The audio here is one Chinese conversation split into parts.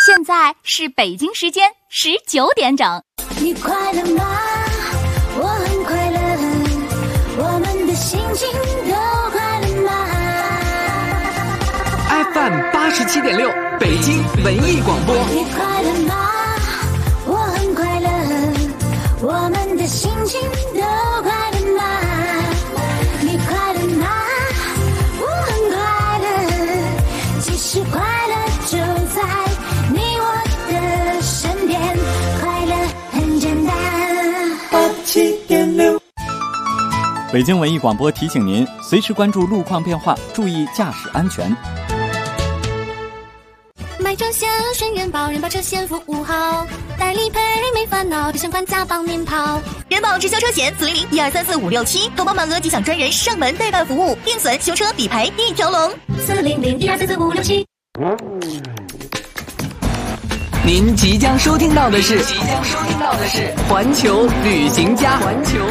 现在是北京时间19点整。 你快乐吗？我很快乐，我们的心情都快乐吗 ？FM 87.6，北京文艺广播。 你快乐吗？我很快乐，我们的心情都快乐吗？你快乐吗？我很快乐，其实快乐就在你我的身边，快乐很简单。87.6， 北京文艺广播提醒您，随时关注路况变化，注意驾驶安全。 买车险选人保，人保车险服务好，代理赔没烦恼，别想管家帮您跑。 人保直销车险400-1234-567，投保满额即享专人上门代办服务，定损、修车、理赔一条龙。 400-1234-567。 您即将收听到的是环球旅行家。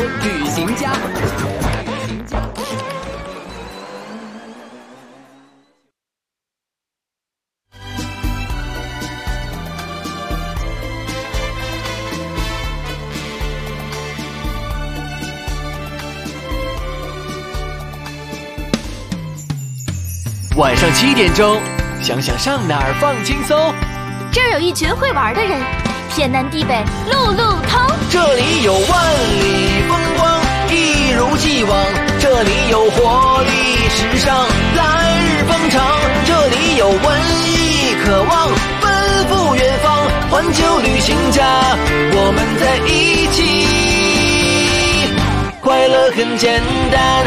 晚上7点钟，想想上哪儿放轻松。 这儿有一群会玩的人，天南地北路路通。 这里有万里风光，一如既往。这里有活力时尚，来日方长。这里有文艺渴望，奔赴远方。环球旅行家，我们在一起，快乐很简单。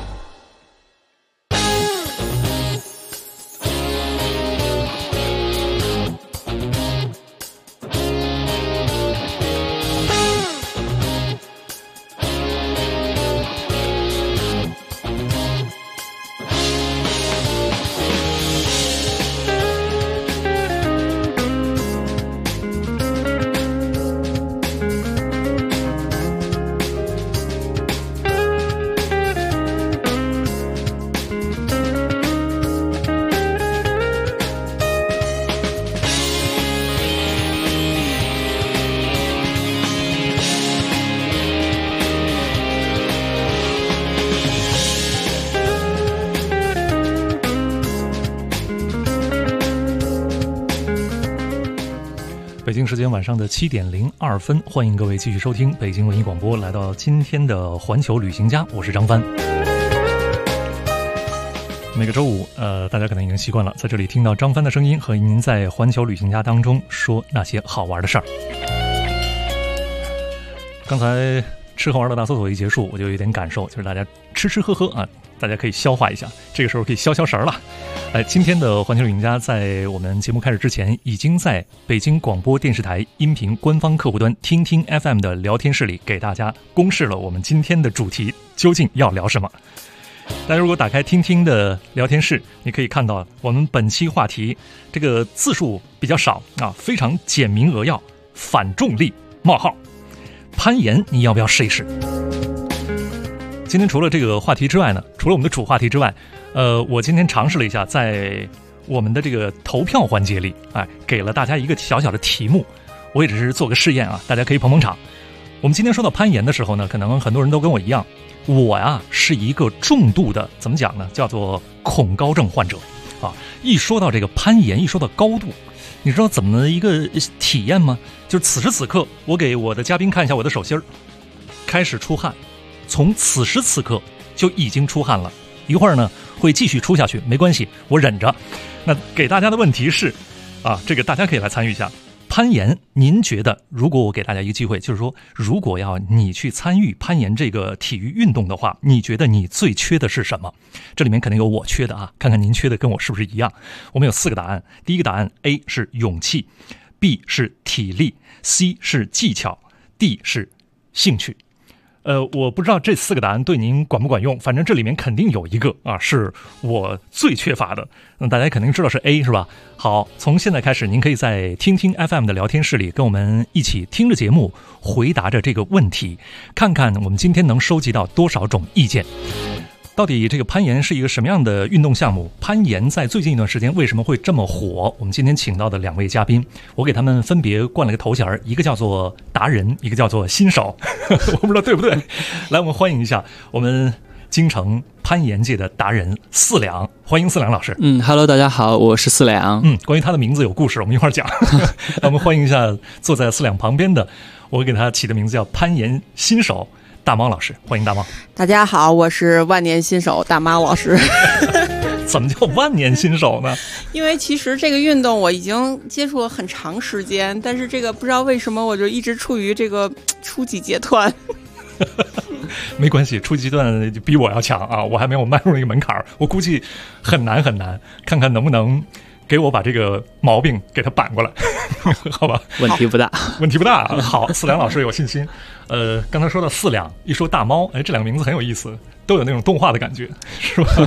北京时间晚上的7点02分，欢迎各位继续收听北京文艺广播，来到今天的环球旅行家，我是张帆。每个周五，大家可能已经习惯了，在这里听到张帆的声音，和您在环球旅行家当中说那些好玩的事儿。刚才吃喝玩乐大搜索一结束，我就有点感受，就是大家吃喝喝啊，大家可以消化一下，这个时候可以消神了。今天的环球旅行家在我们节目开始之前，已经在北京广播电视台音频官方客户端听听 FM 的聊天室里给大家公示了我们今天的主题究竟要聊什么。大家如果打开听听的聊天室，你可以看到我们本期话题这个字数比较少啊，非常简明扼要，反重力冒号攀岩，你要不要试一试？今天除了这个话题之外呢，除了我们的主话题之外，我今天尝试了一下，在我们的这个投票环节里，给了大家一个小小的题目，我也只是做个试验啊，大家可以捧捧场。我们今天说到攀岩的时候呢，可能很多人都跟我一样，我呀是一个重度的，怎么讲呢，叫做恐高症患者啊。一说到这个攀岩，一说到高度，你知道怎么一个体验吗？就是此时此刻，我给我的嘉宾看一下我的手心儿，开始出汗，从此时此刻就已经出汗了，一会儿呢会继续出下去，没关系，我忍着。那给大家的问题是这个大家可以来参与一下。攀岩，您觉得如果我给大家一个机会，就是说如果要你去参与攀岩这个体育运动的话，你觉得你最缺的是什么？这里面肯定有我缺的啊，看看您缺的跟我是不是一样。我们有4个答案，第一个答案 A 是勇气， B 是体力， C 是技巧， D 是兴趣。我不知道这4个答案对您管不管用，反正这里面肯定有一个是我最缺乏的。大家肯定知道是 A 是吧？好，从现在开始，您可以在听听 FM 的聊天室里跟我们一起听着节目，回答着这个问题，看看我们今天能收集到多少种意见。 到底这个攀岩是一个什么样的运动项目？攀岩在最近一段时间为什么会这么火？我们今天请到的2位嘉宾，我给他们分别冠了个头衔，一个叫做达人，一个叫做新手，我不知道对不对。来，我们欢迎一下我们京城攀岩界的达人4两，欢迎4两老师。 Hello， 大家好，我是4两。 关于他的名字有故事，我们一会儿讲。我们欢迎一下坐在4两旁边的，我给他起的名字叫攀岩新手大猫老师，欢迎大猫。 大家好，我是万年新手大猫老师。 怎么叫万年新手呢？ 因为其实这个运动我已经接触了很长时间，但是这个不知道为什么我就一直处于这个初级阶段。 没关系，初级阶段比我要强啊，我还没有迈入那个门槛，我估计很难很难，看看能不能给我把这个毛病给他扳过来。好吧， 问题不大， 问题不大。好，4两老师有信心。刚才说到4两，一说大猫，这2个名字很有意思，都有那种动画的感觉，是吧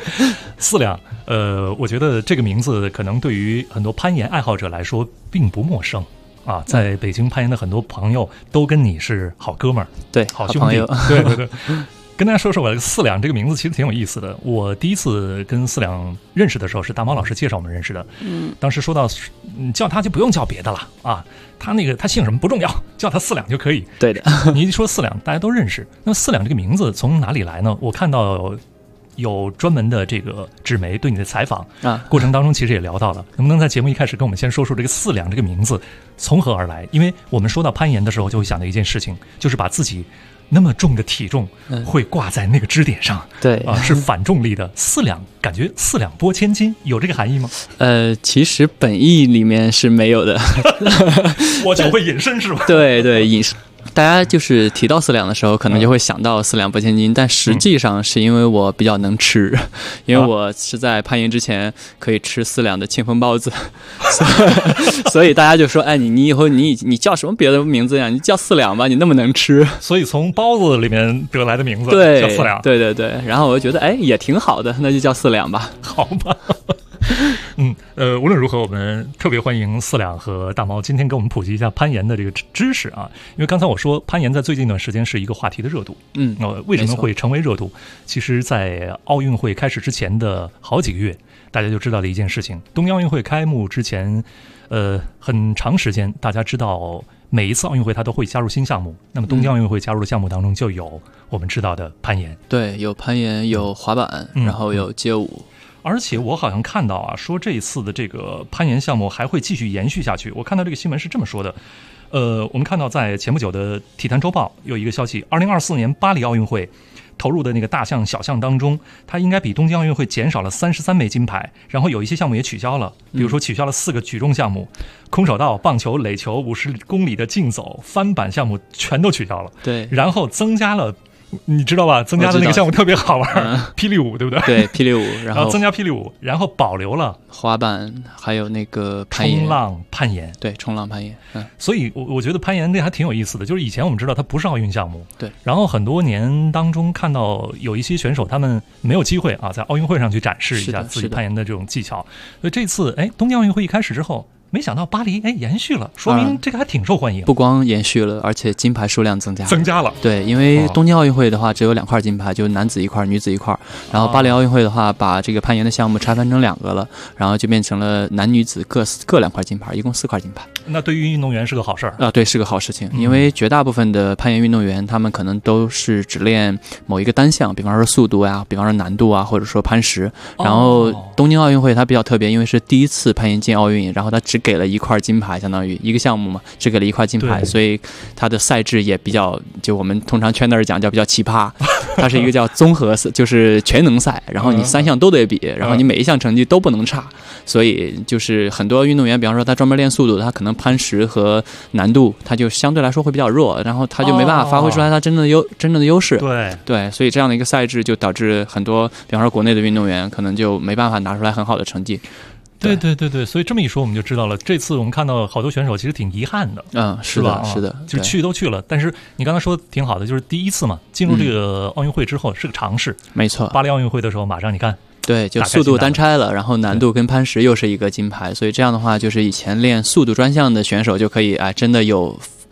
？4两，我觉得这个名字可能对于很多攀岩爱好者来说并不陌生啊。在北京攀岩的很多朋友都跟你是好哥们儿， 对， 好兄弟，对对对。跟大家说说，我这个4两这个名字其实挺有意思的。我第一次跟4两认识的时候，是大猫老师介绍我们认识的。当时说到叫他就不用叫别的了啊，他姓什么不重要，叫他4两就可以。 对的， 你一说4两，大家都认识。那4两这个名字从哪里来呢？我看到有专门的这个纸媒对你的采访啊，过程当中其实也聊到了，能不能在节目一开始跟我们先说说这个4两这个名字从何而来？因为我们说到攀岩的时候，就会想到一件事情，就是把自己那么重的体重会挂在那个支点上， 对啊，是反重力的4两，感觉4两拨千斤，有这个含义吗？ 其实本意里面是没有的， 我就会引申是吧？ 对对，引申。大家就是提到4两的时候，可能就会想到4两拨千斤，但实际上是因为我比较能吃，因为我是在攀岩之前可以吃4两的庆丰包子，所以大家就说，哎，你以后你叫什么别的名字呀？你叫4两吧，你那么能吃。 所以从包子里面得来的名字对叫4两。 对对对，然后我就觉得，哎，也挺好的，那就叫4两吧。 好吧。无论如何，我们特别欢迎4两和大猫今天给我们普及一下攀岩的这个知识啊。因为刚才我说攀岩在最近一段时间是一个话题的热度，为什么会成为热度？其实在奥运会开始之前的好几个月，大家就知道的一件事情，东京奥运会开幕之前很长时间大家知道每一次奥运会它都会加入新项目，那么东京奥运会加入的项目当中就有我们知道的攀岩。 对，有攀岩，有滑板，然后有街舞。 而且我好像看到啊，说这一次的这个攀岩项目还会继续延续下去。我看到这个新闻是这么说的，我们看到在前不久的体坛周报有一个消息，2024年巴黎奥运会投入的那个大项小项当中，它应该比东京奥运会减少了33枚金牌，然后有一些项目也取消了，比如说取消了4个举重项目，空手道、棒球、垒球、50公里的竞走、翻板项目全都取消了。 对， 然后增加了。你知道吧？增加的那个项目特别好玩，霹雳舞，对不对？ 对，霹雳舞，然后增加霹雳舞，然后保留了滑板，还有那个冲浪攀岩。 对，冲浪攀岩。 所以我觉得攀岩这还挺有意思的。就是以前我们知道它不是奥运项目， 对。 然后很多年当中看到有一些选手他们没有机会啊，在奥运会上去展示一下自己攀岩的这种技巧。所以这次东京奥运会一开始之后，没想到巴黎延续了，说明这个还挺受欢迎。 不光延续了，而且金牌数量增加了。对，因为东京奥运会的话只有2块金牌，就男子1块，女子1块。然后巴黎奥运会的话，把这个攀岩的项目拆分成2个了，然后就变成了男女子各2块金牌，一共4块金牌。 那对于运动员是个好事啊，对，是个好事情。因为绝大部分的攀岩运动员，他们可能都是只练某一个单项，比方说速度呀，比方说难度啊，或者说攀石。然后东京奥运会它比较特别，因为是第一次攀岩进奥运，然后它只给了1块金牌，相当于一个项目嘛，只给了1块金牌，所以它的赛制也比较，就我们通常圈内讲叫比较奇葩。它是一个叫综合赛，就是全能赛，然后你3项都得比，然后你每一项成绩都不能差，所以就是很多运动员，比方说他专门练速度，他可能攀石和难度他就相对来说会比较弱，然后他就没办法发挥出来他真正的优势。对，所以这样的一个赛制就导致很多，比方说国内的运动员可能就没办法拿出来很好的成绩。 对，所以这么一说我们就知道了，这次我们看到好多选手其实挺遗憾的， 是吧？是的， 就去都去了，但是你刚才说的挺好的，就是第一次嘛，进入这个奥运会之后是个尝试， 没错。 巴黎奥运会的时候马上你看， 对，就速度单拆了，然后难度跟攀石又是一个金牌，所以这样的话，就是以前练速度专项的选手就可以真的有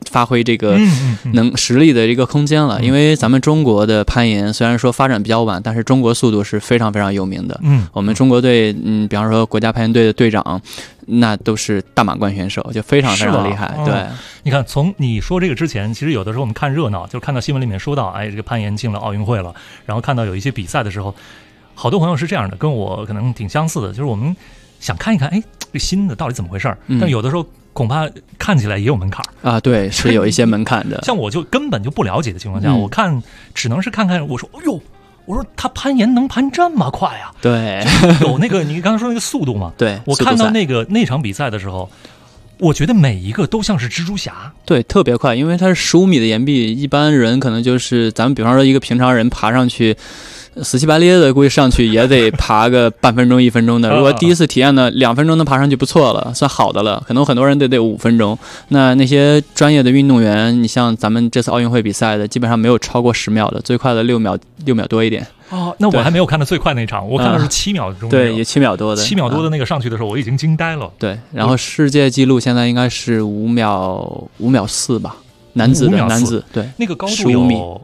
发挥这个实力的一个空间了。因为咱们中国的攀岩虽然说发展比较晚，但是中国速度是非常非常有名的。我们中国队，比方说国家攀岩队的队长，那都是大满贯选手，就非常非常厉害。对， 你看，从你说这个之前，其实有的时候我们看热闹，就是看到新闻里面说到，哎，这个攀岩进了奥运会了，然后看到有一些比赛的时候，好多朋友是这样的，跟我可能挺相似的，就是我们想看一看，哎，这新的到底怎么回事？但有的时候恐怕看起来也有门槛啊，对，是有一些门槛的。 像我就根本就不了解的情况下，我看只能是看看，我说，哎呦，我说他攀岩能攀这么快啊？ 对， 有那个你刚刚说那个速度嘛？ 对， 我看到那场比赛的时候，我觉得每一个都像是蜘蛛侠， 对，特别快，因为它是15米的岩壁，一般人可能就是咱们比方说一个平常人爬上去。死乞白咧的估计上去也得爬个半分钟1分钟的，如果第一次体验呢2分钟能爬上去不错了，算好的了，可能很多人得5分钟。那些专业的运动员，你像咱们这次奥运会比赛的基本上没有超过10秒的，最快的6秒多一点。 哦，那我还没有看到最快那场，我看到是7秒钟， 对，也7秒多的，7 秒多的那个上去的时候我已经惊呆了。 对，然后世界纪录现在应该是5秒4吧，男子对， 那个高度有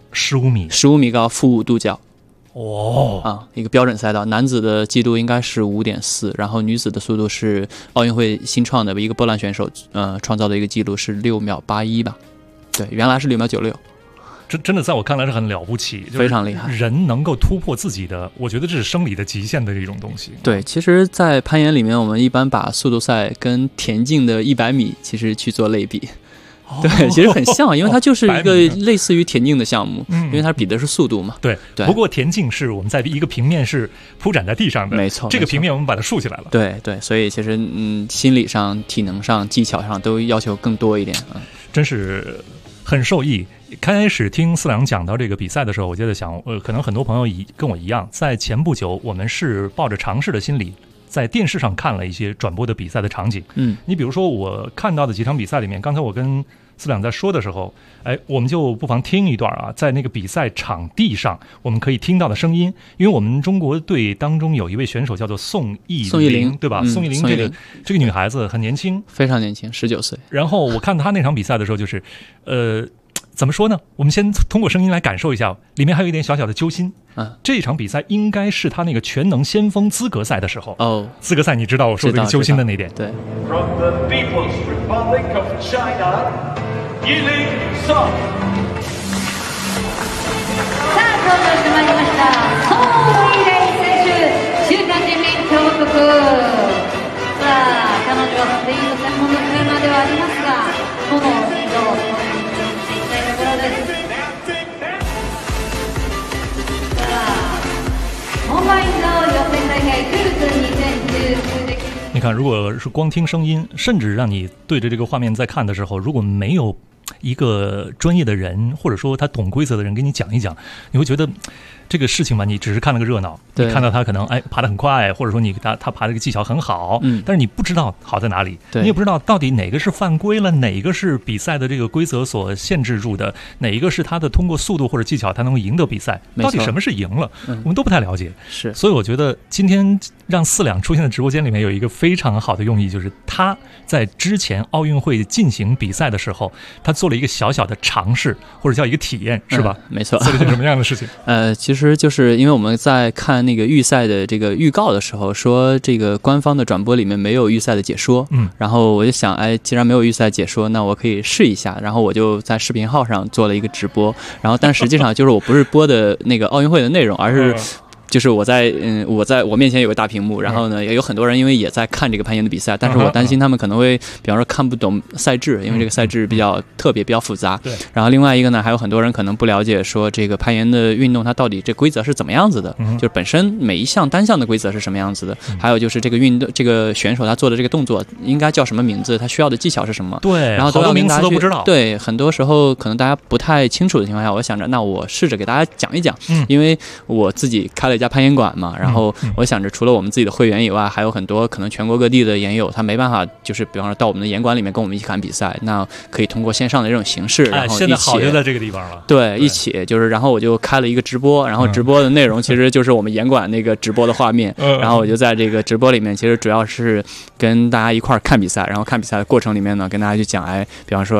15米高，负5度角。一个标准赛道，男子的纪录应该是5.4，然后女子的速度是奥运会新创的一个波兰选手创造的一个纪录是6秒81吧，对，原来是6秒96。 真的在我看来是很了不起， 非常厉害， 人能够突破自己的，我觉得这是生理的极限的一种东西。 对，其实在攀岩里面，我们一般把速度赛跟田径的100米其实去做类比。对，其实很像，因为它就是一个类似于田径的项目，因为它比的是速度嘛。 对，不过田径是我们在一个平面是铺展在地上的， 没错， 这个平面我们把它竖起来了。 对，所以其实心理上、体能上、技巧上都要求更多一点。 真是很受益。开始听4两讲到这个比赛的时候，我就在想，可能很多朋友跟我一样，在前不久我们是抱着尝试的心理。在电视上看了一些转播的比赛的场景，你比如说我看到的几场比赛里面，刚才我跟4两在说的时候，哎，我们就不妨听一段啊，在那个比赛场地上我们可以听到的声音，因为我们中国队当中有一位选手叫做宋艺龄，对吧？宋艺龄这个女孩子很年轻， 非常年轻，19岁。 然后我看她那场比赛的时候，就是怎么说呢？我们先通过声音来感受一下，里面还有一点小小的揪心。这场比赛应该是他那个全能先锋资格赛的时候。资格赛你知道我说这个揪心的那点。 对。 From the People's Republic of China, Yiling Song。 さあ、登場してまいりました。宋艺龄選手、週刊人民共和国。さあ、彼女はスピード専門のトレーナーではありますが、このスピードをいきたいところです。 你看，如果是光听声音，甚至让你对着这个画面在看的时候，如果没有一个专业的人，或者说他懂规则的人给你讲一讲，你会觉得这个事情吧，你只是看了个热闹，你看到他可能爬得很快，或者说他爬这个技巧很好，但是你不知道好在哪里，你也不知道到底哪个是犯规了，哪一个是比赛的这个规则所限制住的，哪一个是他的通过速度或者技巧他能够赢得比赛，到底什么是赢了，我们都不太了解。 是， 所以我觉得今天让4两出现在直播间里面有一个非常好的用意，就是他在之前奥运会进行比赛的时候，他做了一个小小的尝试，或者叫一个体验，是吧？ 没错。 做了一件什么样的事情？ 其实就是因为我们在看那个预赛的这个预告的时候，说这个官方的转播里面没有预赛的解说，然后我就想，既然没有预赛解说，那我可以试一下，然后我就在视频号上做了一个直播，然后但实际上就是我不是播的那个奥运会的内容，而是就是我面前有个大屏幕，然后呢也有很多人因为也在看这个攀岩的比赛，但是我担心他们可能会比方说看不懂赛制，因为这个赛制比较特别比较复杂。 对。 然后另外一个呢，还有很多人可能不了解说这个攀岩的运动它到底这规则是怎么样子的，就是本身每一项单项的规则是什么样子的，还有就是这个运动这个选手他做的这个动作应该叫什么名字，他需要的技巧是什么。 对。 然后好多名词都不知道。 对，很多时候可能大家不太清楚的情况下，我想着那我试着给大家讲一讲，因为我自己开了一家攀岩馆嘛。然后我想着除了我们自己的会员以外，还有很多可能全国各地的岩友，他没办法就是比方说到我们的岩馆里面跟我们一起看比赛，那可以通过线上的这种形式，然后现在好就在这个地方了。 对，一起就是然后我就开了一个直播，然后直播的内容其实就是我们岩馆那个直播的画面，然后我就在这个直播里面其实主要是跟大家一块看比赛，然后看比赛的过程里面呢跟大家去讲，比方说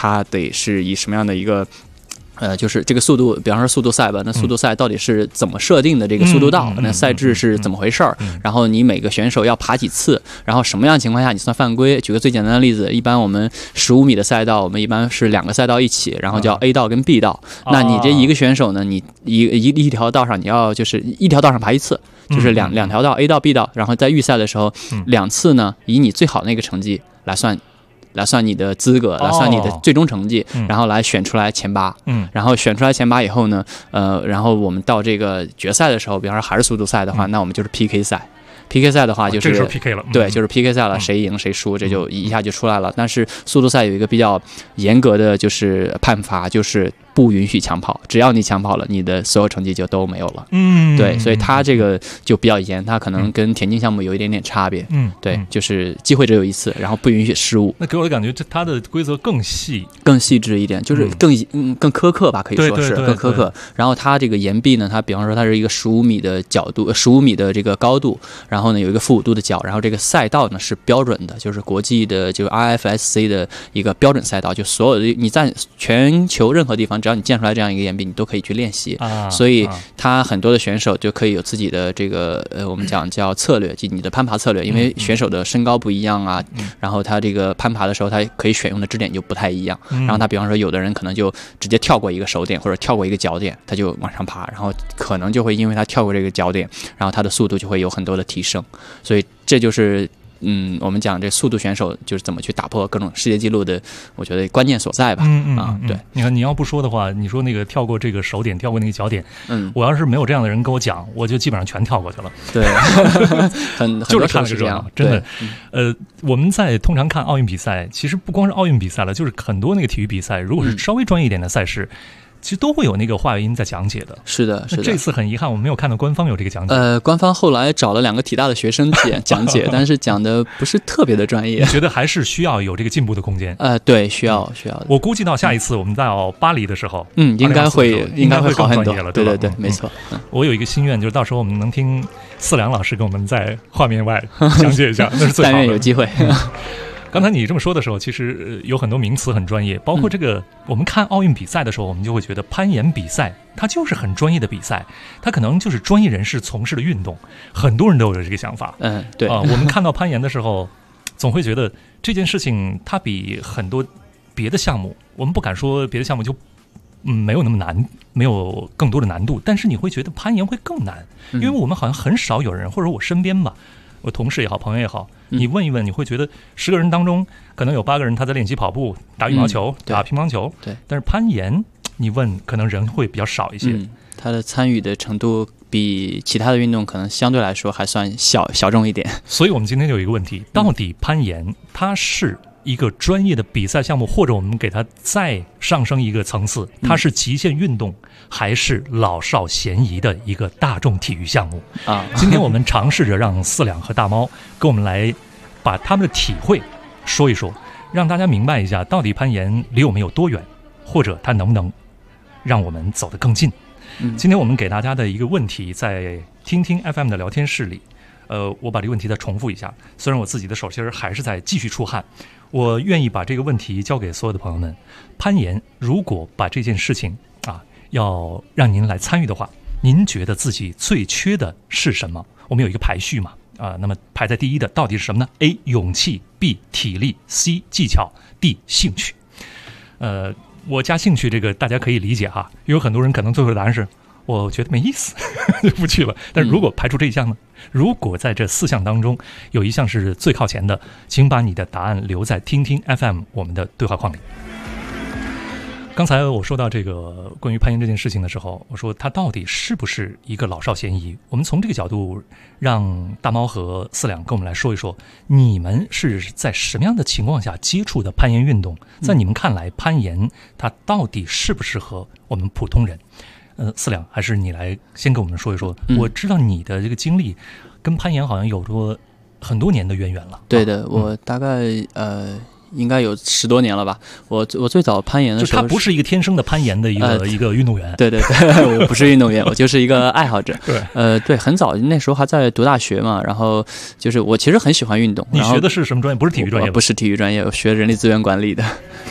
它得是以什么样的一个。就是这个速度，比方说速度赛吧，那速度赛到底是怎么设定的？这个速度道，那赛制是怎么回事儿？然后你每个选手要爬几次？然后什么样情况下你算犯规？举个最简单的例子，一般我们15米的赛道，我们一般是2个赛道一起，然后叫 A 道跟 B 道。那你这一个选手呢，你一条道上你要就是一条道上爬一次，就是两条道 A 道 B 道，然后在预赛的时候2次呢，以你最好那个成绩来算你的资格，来算你的最终成绩，然后来选出来前8。然后选出来前8以后呢，然后我们到这个决赛的时候，比方说还是速度赛的话，那我们就是 PK 赛。PK 赛的话就是这时候 PK 了， 对，就是 PK 赛了，谁赢谁输，这就一下就出来了。但是速度赛有一个比较严格的就是判罚，就是不允许抢跑，只要你抢跑了，你的所有成绩就都没有了。对，所以它这个就比较严，它可能跟田径项目有一点点差别。对，就是机会只有一次，然后不允许失误。 那给我的感觉，它的规则更细致一点， 就是更苛刻吧，可以说是更苛刻。然后它这个岩壁呢，它比方说它是一个15米的角度，15米的这个高度，然后呢有一个负5度的角，然后这个赛道呢是标准的，就是国际的就是 RFSC 的一个标准赛道，就所有的你在全球任何地方，只要你建出来这样一个岩壁，你都可以去练习。所以他很多的选手就可以有自己的这个我们讲叫策略，即你的攀爬策略，因为选手的身高不一样啊，然后他这个攀爬的时候，他可以选用的支点就不太一样。然后他比方说有的人可能就直接跳过一个手点或者跳过一个脚点，他就往上爬，然后可能就会因为他跳过这个脚点，然后他的速度就会有很多的提升。所以这就是我们讲这速度选手就是怎么去打破各种世界纪录的，我觉得关键所在吧。对，你看你要不说的话，你说那个跳过这个手点，跳过那个脚点，我要是没有这样的人跟我讲，我就基本上全跳过去了。 对， 就是看了个热闹，真的。我们在通常看奥运比赛，其实不光是奥运比赛了，就是很多那个体育比赛，如果是稍微专业一点的赛事。其实都会有那个话外音在讲解的。 是的。 这次很遗憾，我们没有看到官方有这个讲解。 官方后来找了2个体大的学生讲解，但是讲的不是特别的专业。 我觉得还是需要有这个进步的空间。 对，需要的。 我估计到下一次我们到巴黎的时候， 应该会更专业了， 对，没错。 我有一个心愿，就是到时候我们能听4良老师跟我们在画面外讲解一下，那是最好的。 但愿有机会。 刚才你这么说的时候，其实有很多名词很专业，包括这个我们看奥运比赛的时候，我们就会觉得攀岩比赛它就是很专业的比赛，它可能就是专业人士从事的运动，很多人都有这个想法。 对我们看到攀岩的时候，总会觉得这件事情它比很多别的项目，我们不敢说别的项目就没有那么难，没有更多的难度，但是你会觉得攀岩会更难，因为我们好像很少有人，或者我身边吧，我同事也好，朋友也好，你问一问，你会觉得10个人当中可能有8个人他在练习跑步、打羽毛球、打乒乓球。 对， 但是攀岩，你问可能人会比较少一些。 他的参与的程度比其他的运动可能相对来说还算小众一点。 所以我们今天就有一个问题：到底攀岩它是一个专业的比赛项目，或者我们给它再上升一个层次，它是极限运动，还是老少咸宜的一个大众体育项目啊？今天我们尝试着让4两和大猫跟我们来把他们的体会说一说，让大家明白一下到底攀岩离我们有多远，或者它能不能让我们走得更近。今天我们给大家的一个问题，在听听 FM 的聊天室里，我把这个问题再重复一下，虽然我自己的手心还是在继续出汗，我愿意把这个问题交给所有的朋友们。攀岩如果把这件事情要让您来参与的话，您觉得自己最缺的是什么？我们有一个排序嘛，那么排在第一的到底是什么呢？ A 勇气， B 体力， C 技巧， D 兴趣。我加兴趣这个大家可以理解哈，因为很多人可能最后的答案是我觉得没意思就不去了。但如果排除这一项呢？如果在这4项当中有一项是最靠前的，请把你的答案留在听听 FM 我们的对话框里。刚才我说到这个关于攀岩这件事情的时候，我说它到底是不是一个老少咸宜？我们从这个角度让大猫和4两跟我们来说一说，你们是在什么样的情况下接触的攀岩运动？在你们看来，攀岩它到底适不适合我们普通人？4两，还是你来先跟我们说一说。我知道你的这个经历跟攀岩好像有着很多年的渊源了。 对的，我大概应该有10多年了吧。我最早攀岩的时候， 就他不是一个天生的攀岩的一个运动员。 对，我不是运动员，我就是一个爱好者。对，很早那时候还在读大学嘛，然后就是我其实很喜欢运动。 你学的是什么专业？不是体育专业吧？ 不是体育专业，我学人力资源管理的。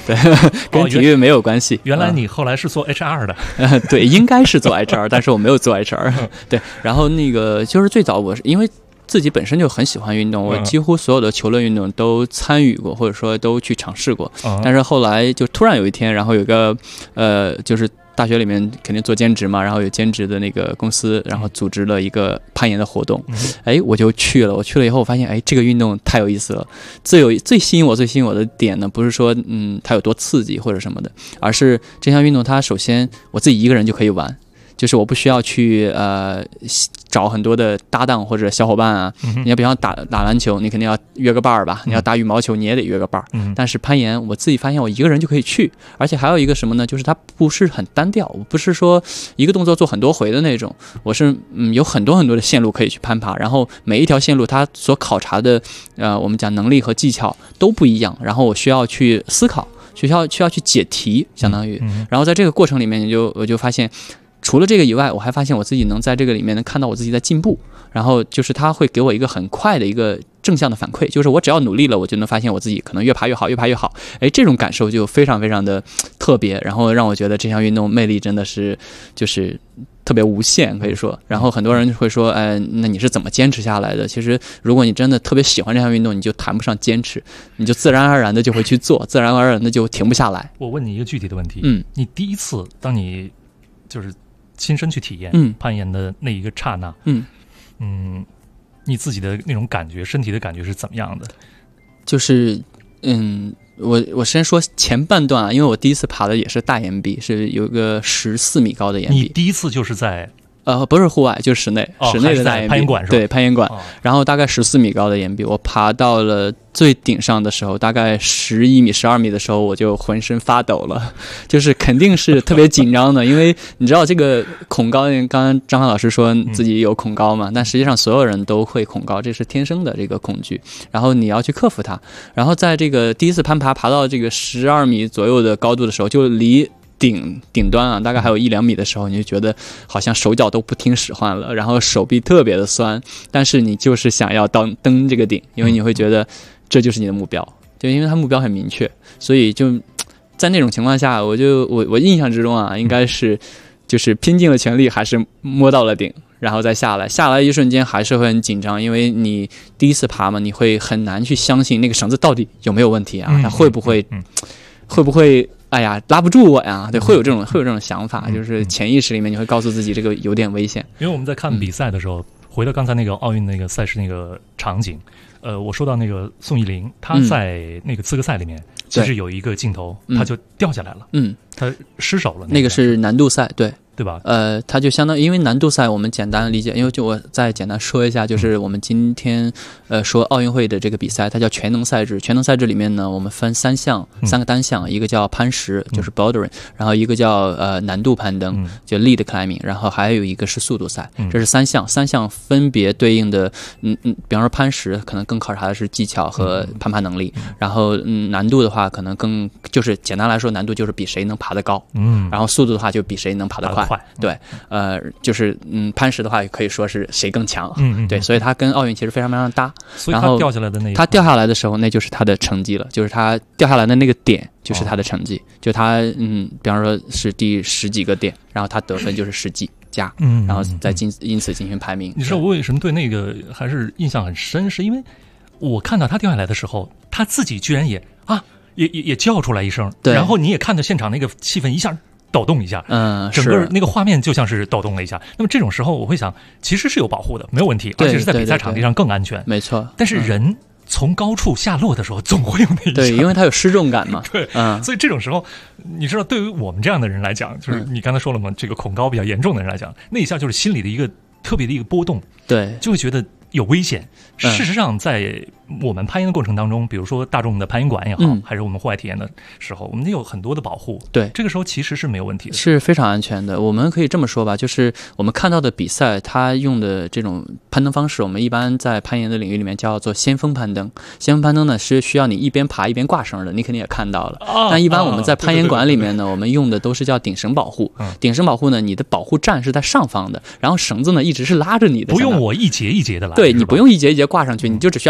对，跟体育没有关系。 原来你后来是做 HR 的， 对，应该是做 HR， 但是我没有做 HR。对，然后那个就是最早我是因为自己本身就很喜欢运动，我几乎所有的球类运动都参与过，或者说都去尝试过。但是后来就突然有一天，然后有个就是大学里面肯定做兼职嘛，然后有兼职的那个公司，然后组织了一个攀岩的活动，我就去了。我去了以后，我发现这个运动太有意思了。最吸引我的点呢，不是说它有多刺激或者什么的，而是这项运动它首先我自己一个人就可以玩。就是我不需要去找很多的搭档或者小伙伴啊。你要比方打篮球，你肯定要约个伴儿吧。你要打羽毛球，你也得约个伴儿。但是攀岩，我自己发现我一个人就可以去，而且还有一个什么呢？就是它不是很单调，我不是说一个动作做很多回的那种。我是有很多的线路可以去攀爬，然后每一条线路它所考察的我们讲能力和技巧都不一样，然后我需要去思考，需要去解题，相当于。然后在这个过程里面，我就发现。除了这个以外，我还发现我自己能在这个里面能看到我自己在进步，然后就是它会给我一个很快的一个正向的反馈，就是我只要努力了，我就能发现我自己可能越爬越好，越爬越好。这种感受就非常非常的特别，然后让我觉得这项运动魅力真的是就是特别无限，可以说。然后很多人会说，那你是怎么坚持下来的？其实如果你真的特别喜欢这项运动，你就谈不上坚持，你就自然而然的就会去做，自然而然的就停不下来。 我问你一个具体的问题，你第一次当你就是亲身去体验攀岩的那一个刹那，你自己的那种感觉，身体的感觉是怎么样的？ 就是我先说前半段啊，因为我第一次爬的也是大岩壁，是有一个14米高的岩壁。 你第一次就是在不是户外，就是室内，室内的大岩壁， 攀岩馆是吧？ 对，攀岩馆。然后大概14米高的岩壁，我爬到了最顶上的时候，大概11米、12米的时候，我就浑身发抖了，就是肯定是特别紧张的，因为你知道这个恐高，刚刚张翰老师说自己有恐高嘛，但实际上所有人都会恐高，这是天生的这个恐惧，然后你要去克服它。然后在这个第一次攀爬到这个12米左右的高度的时候，就离顶端啊，大概还有1-2米的时候，你就觉得好像手脚都不听使唤了，然后手臂特别的酸，但是你就是想要登这个顶，因为你会觉得这就是你的目标，就因为它目标很明确，所以就在那种情况下，我印象之中啊，应该是就是拼尽了全力，还是摸到了顶，然后再下来一瞬间还是会很紧张，因为你第一次爬嘛，你会很难去相信那个绳子到底有没有问题啊，它会不会哎呀，拉不住我呀！对，会有这种想法，就是潜意识里面你会告诉自己这个有点危险。 因为我们在看比赛的时候，回到刚才那个奥运那个赛事那个场景，我说到那个宋艺龄，她在那个资格赛里面，其实有一个镜头，她就掉下来了，她失手了。 那个是难度赛， 对吧？ 它就相当于，因为难度赛我们简单理解，因为就我再简单说一下，就是我们今天说奥运会的这个比赛，它叫全能赛制。全能赛制里面呢，我们分3个单项，一个叫攀石，就是 bouldering， 然后一个叫难度攀登，就 lead climbing， 然后还有一个是速度赛，这是3项分别对应的，比方说攀石可能更考察的是技巧和攀爬能力，然后难度的话可能更就是简单来说，难度就是比谁能爬得高，然后速度的话就比谁能爬得快。对，就是攀石的话可以说是谁更强，对，所以它跟奥运其实非常非常搭。 所以它掉下来的那一它掉下来的时候，那就是它的成绩了，就是它掉下来的那个点就是它的成绩，就它比方说是第10几个点，然后它得分就是10几加，然后再因此进行排名。 你知道我为什么对那个还是印象很深，是因为我看到他掉下来的时候，他自己居然也叫出来一声，然后你也看到现场那个气氛一下抖动一下，整个那个画面就像是抖动了一下。那么这种时候，我会想，其实是有保护的，没有问题，而且是在比赛场地上更安全。 没错。 但是人从高处下落的时候，总会有那一下， 对，因为它有失重感嘛。 对，所以这种时候，你知道，对于我们这样的人来讲，就是你刚才说了嘛，这个恐高比较严重的人来讲，那一下就是心里的一个特别的一个波动， 对， 就会觉得有危险。事实上，在我们攀岩的过程当中，比如说大众的攀岩馆也好，还是我们户外体验的时候，我们有很多的保护。 对， 这个时候其实是没有问题的， 是非常安全的。我们可以这么说吧，就是我们看到的比赛，它用的这种攀登方式，我们一般在攀岩的领域里面叫做先锋攀登。先锋攀登呢是需要你一边爬一边挂绳的，你肯定也看到了。但一般我们在攀岩馆里面呢，我们用的都是叫顶绳保护。顶绳保护呢，你的保护站是在上方的，然后绳子呢一直是拉着你的， 不用我一节一节的拉。 对，你不用一节一节挂上去，你就只需要爬就好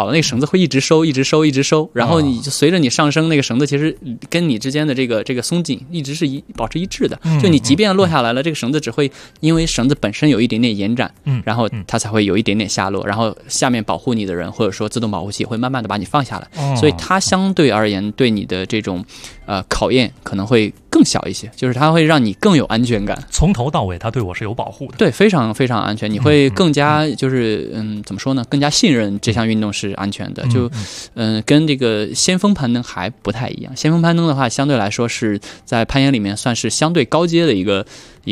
好了，那个绳子会一直收，然后你就随着你上升，那个绳子其实跟你之间的这个松紧一直是保持一致的。就你即便落下来了，这个绳子只会因为绳子本身有一点点延展，然后它才会有一点点下落，然后下面保护你的人或者说自动保护器会慢慢的把你放下来，所以它相对而言对你的这种考验可能会更小一些，就是它会让你更有安全感。 从头到尾它对我是有保护的， 对，非常非常安全，你会更加就是怎么说呢，更加信任这项运动是安全的。就跟这个先锋攀登还不太一样。先锋攀登的话相对来说是在攀岩里面算是相对高阶的一个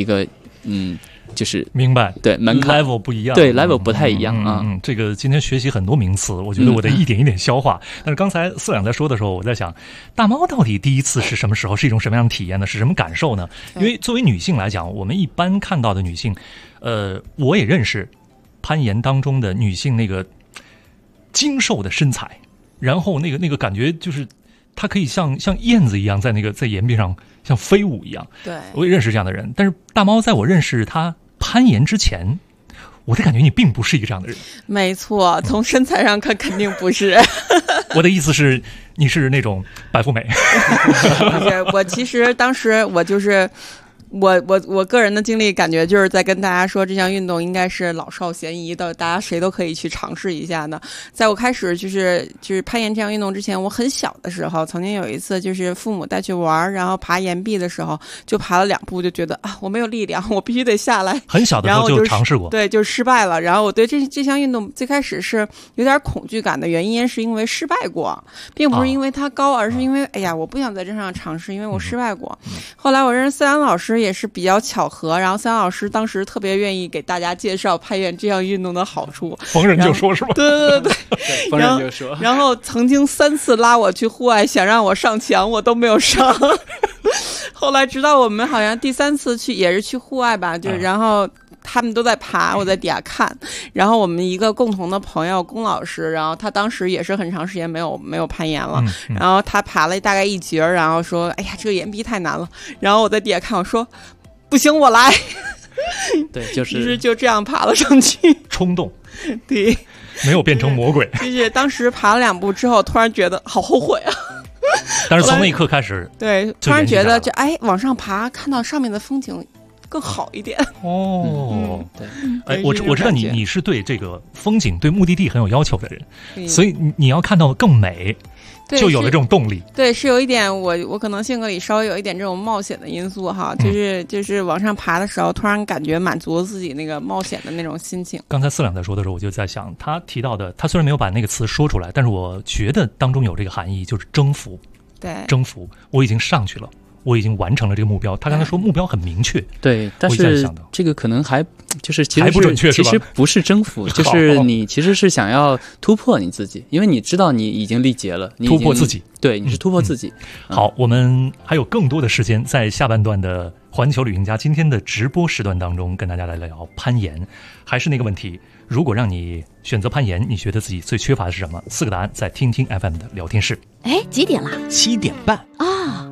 就是明白， 对，门槛 level 不一样， 对 level 不太一样啊。 这个今天学习很多名词，我觉得我得一点一点消化。但是刚才四两在说的时候，我在想，大猫到底第一次是什么时候，是一种什么样的体验呢？是什么感受呢？因为作为女性来讲，我们一般看到的女性，我也认识攀岩当中的女性那个精瘦的身材，然后那个感觉就是她可以像燕子一样在岩壁上像飞舞一样。 对， 我也认识这样的人。但是大猫在我认识她攀岩之前，我的感觉你并不是一个这样的人。 没错，从身材上看肯定不是。 我的意思是，你是那种白富美。 不是，我其实当时我就是我个人的经历，感觉就是在跟大家说，这项运动应该是老少咸宜的，大家谁都可以去尝试一下的。在我开始就是攀岩这项运动之前，我很小的时候，曾经有一次就是父母带去玩，然后爬岩壁的时候，就爬了2步，就觉得我没有力量，我必须得下来。 很小的时候就尝试过， 对，就失败了。然后我对这项运动最开始是有点恐惧感的原因，是因为失败过，并不是因为它高，而是因为我不想在这上尝试，因为我失败过。后来我认识思阳老师也是比较巧合，然后思阳老师当时特别愿意给大家介绍攀岩这项运动的好处， 逢人就说是吧？ 对， 逢人就说。 然后曾经3次拉我去户外，想让我上墙，我都没有上。后来直到我们好像第3次去，也是去户外吧，就是然后他们都在爬，我在底下看。然后我们一个共同的朋友龚老师，然后他当时也是很长时间没有攀岩了，然后他爬了大概1节，然后说这个岩壁太难了。然后我在底下看，我说不行，我来。 对，就是就这样爬了上去。 冲动， 对， 没有变成魔鬼。 就是当时爬了2步之后，突然觉得好后悔啊。 但是从那一刻开始， 对，突然觉得往上爬，看到上面的风景更好一点。 对， 我知道你是对这个风景、对目的地很有要求的人，所以你要看到更美，就有了这种动力。 对，是有一点我可能性格里稍微有一点这种冒险的因素哈，就是往上爬的时候，突然感觉满足了自己那个冒险的那种心情。 刚才四两在说的时候，我就在想，他提到的，他虽然没有把那个词说出来，但是我觉得当中有这个含义，就是征服。 对， 征服，我已经上去了，我已经完成了这个目标。他刚才说目标很明确， 对，但是这个可能还就是其实还不准确， 其实不是征服，就是你其实是想要突破你自己，因为你知道你已经力竭了，你突破自己， 对，你是突破自己。 好，我们还有更多的时间在下半段的环球旅行家今天的直播时段当中跟大家来聊攀岩。还是那个问题，如果让你选择攀岩，你觉得自己最缺乏的是什么？4个答案在听听 FM 的聊天室。 几点了 ？7点半啊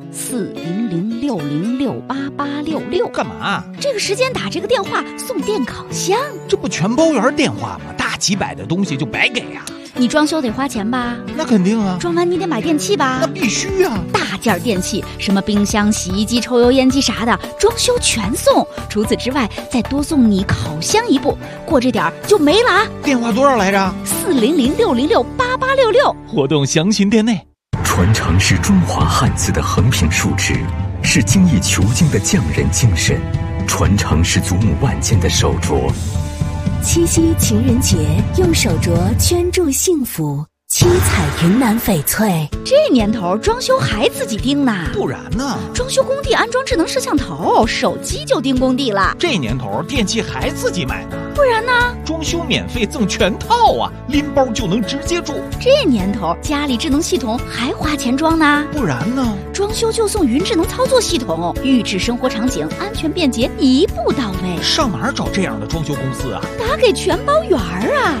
！40060688866 干嘛？ 这个时间打这个电话送电烤箱， 这不全包圆电话吗？大几百的东西就白给啊！ 你装修得花钱吧？ 那肯定啊！ 装完你得买电器吧？ 那必须啊！ 大件电器，什么冰箱、洗衣机、抽油烟机啥的，装修全送。除此之外，再多送你烤箱1部，过这点就没了啊！ 电话多少来着 ？40060688866。 活动详询店内。 传承是中华汉字的横平竖直，是精益求精的匠人精神，传承是祖母万千的手镯。 七夕情人节，用手镯圈住幸福。七彩云南翡翠， 这年头装修还自己盯呢？ 不然呢？ 装修工地安装智能摄像头，手机就盯工地了。 这年头电器还自己买呢？ 不然呢？ 装修免费赠全套啊，拎包就能直接住。 这年头家里智能系统还花钱装呢？ 不然呢？ 装修就送云智能操作系统，预制生活场景，安全便捷，一步到位。 上哪儿找这样的装修公司啊？ 打给全包圆啊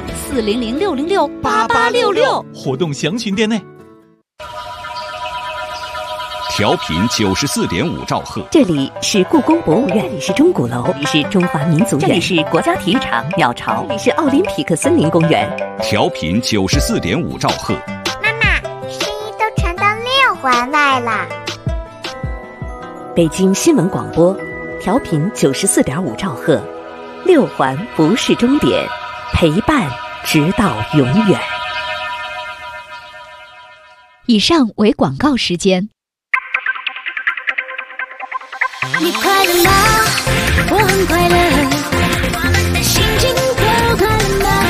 ！40060688866。 活动详询店内。 调频94.5兆赫。 这里是故宫博物院，这里是钟鼓楼，这里是中华民族院，这里是国家体育场鸟巢，这里是奥林匹克森林公园。 调频94.5兆赫。 妈妈，声音都传到6环外了。 北京新闻广播，调频94.5兆赫，6环不是终点，陪伴直到永远。 以上为广告时间。 你快乐吗？我很快乐，我们的心情都快乐吗？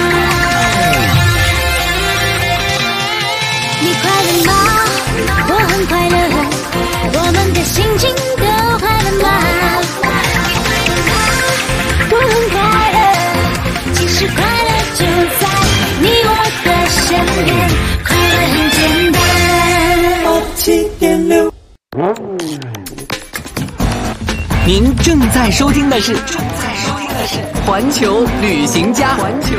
你快乐吗？我很快乐，我们的心情都快乐吗？我很快乐，其实快乐就在你我的身边，快乐很简单。87.6。 您正在收听的是环球旅行家。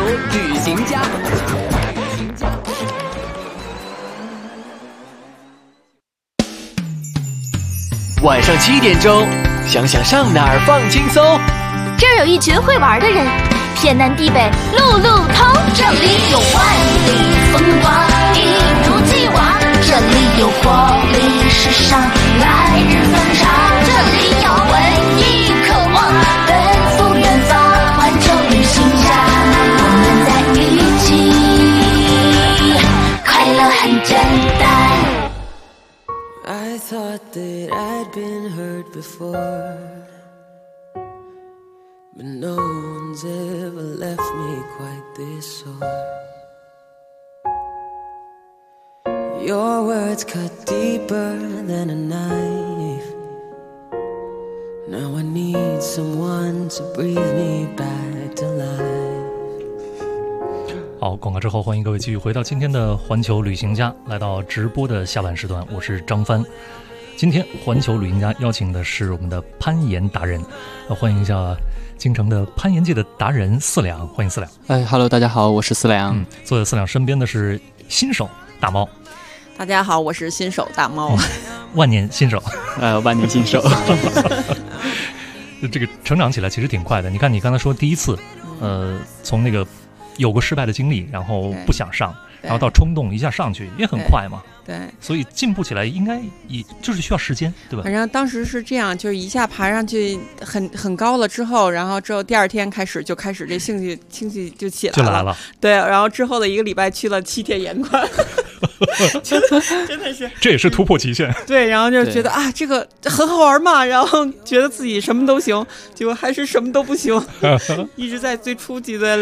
晚上7点钟，想想上哪儿放轻松。 这儿有一群会玩的人，天南地北路路通。这里有万里风光，一如既往。这里有活力时尚，来日方长。这里有文艺渴望，奔赴远方。环球旅行家，我们在一起，快乐很简单。 I thought that I'd been hurt before, but no one's ever left me quite this sore. Your words cut deeper than a knife. Now I need someone to breathe me back to life. 好，广告之后，欢迎各位继续回到今天的环球旅行家，来到直播的下半时段，我是张帆。今天环球旅行家邀请的是我们的攀岩达人，欢迎一下京城的攀岩界的达人4两，欢迎4两。 Hello， 大家好，我是4两。 坐在4两身边的是新手大猫。 大家好，我是新手大猫。 万年新手， 万年新手。 这个成长起来其实挺快的。你看，你刚才说第一次，从那个有过失败的经历，然后不想上，然后到冲动一下上去，也很快嘛。 对， 所以进步起来应该也就是需要时间，对吧？ 反正当时是这样，就是一下爬上去很高了之后，然后第二天开始这兴趣就起来了， 就来了。 对，然后之后的1个礼拜去了7天岩馆。真的是， 这也是突破极限。 对，然后就觉得啊，这个很好玩嘛，然后觉得自己什么都行，结果还是什么都不行，一直在最初级的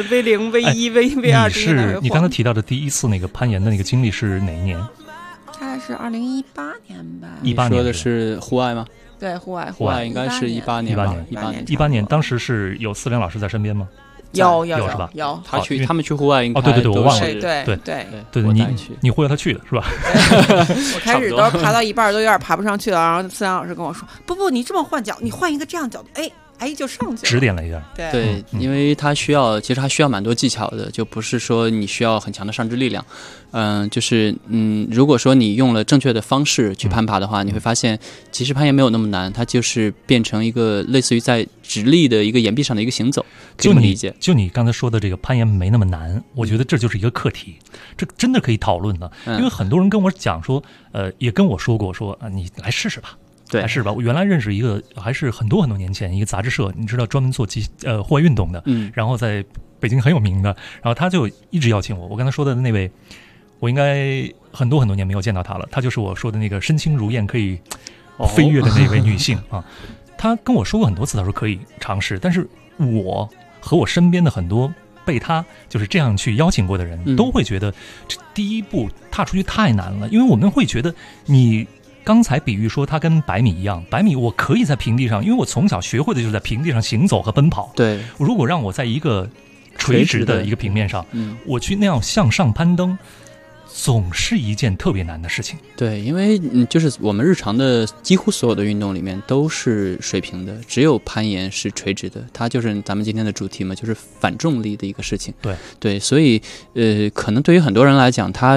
V0、V1、V2 之间。 你刚才提到的第一次那个攀岩的那个经历是哪一年？ 大概是2018年吧。 你说的是户外吗？ 对，户外应该是18年吧。 18年，当时是有4两老师在身边吗？ 有是吧？ 有， 他们去户外应该对，我忘了。 对， 你忽悠他去的是吧？ 我开始都爬到一半都有点爬不上去了，然后4两老师跟我说：“不，你这么换脚，你换一个这样角度，哎，就上去了， 指点了一下。 对，因为其实它需要蛮多技巧的，就不是说你需要很强的上肢力量。如果说你用了正确的方式去攀爬的话，你会发现其实攀岩没有那么难，它就是变成一个类似于在直立的一个岩壁上的一个行走，可以这么理解。 就你刚才说的这个攀岩没那么难，我觉得这就是一个课题，这真的可以讨论的。因为很多人跟我讲说，也跟我说过说你来试试吧。 对， 是吧？我原来认识一个，还是很多年前一个杂志社，你知道专门做户外运动的，然后在北京很有名的，然后他就一直邀请我。我刚才说的那位，我应该很多年没有见到他了，他就是我说的那个身轻如燕可以飞跃的那位女性啊。她跟我说过很多次，她说可以尝试，但是我和我身边的很多被他就是这样去邀请过的人，都会觉得这第一步踏出去太难了，因为我们会觉得你。刚才比喻说它跟100米一样，100米我可以在平地上，因为我从小学会的就是在平地上行走和奔跑。 对， 如果让我在一个垂直的一个平面上，我去那样向上攀登，总是一件特别难的事情。 对，因为就是我们日常的几乎所有的运动里面都是水平的，只有攀岩是垂直的，它就是咱们今天的主题嘛，就是反重力的一个事情。 对， 所以可能对于很多人来讲，它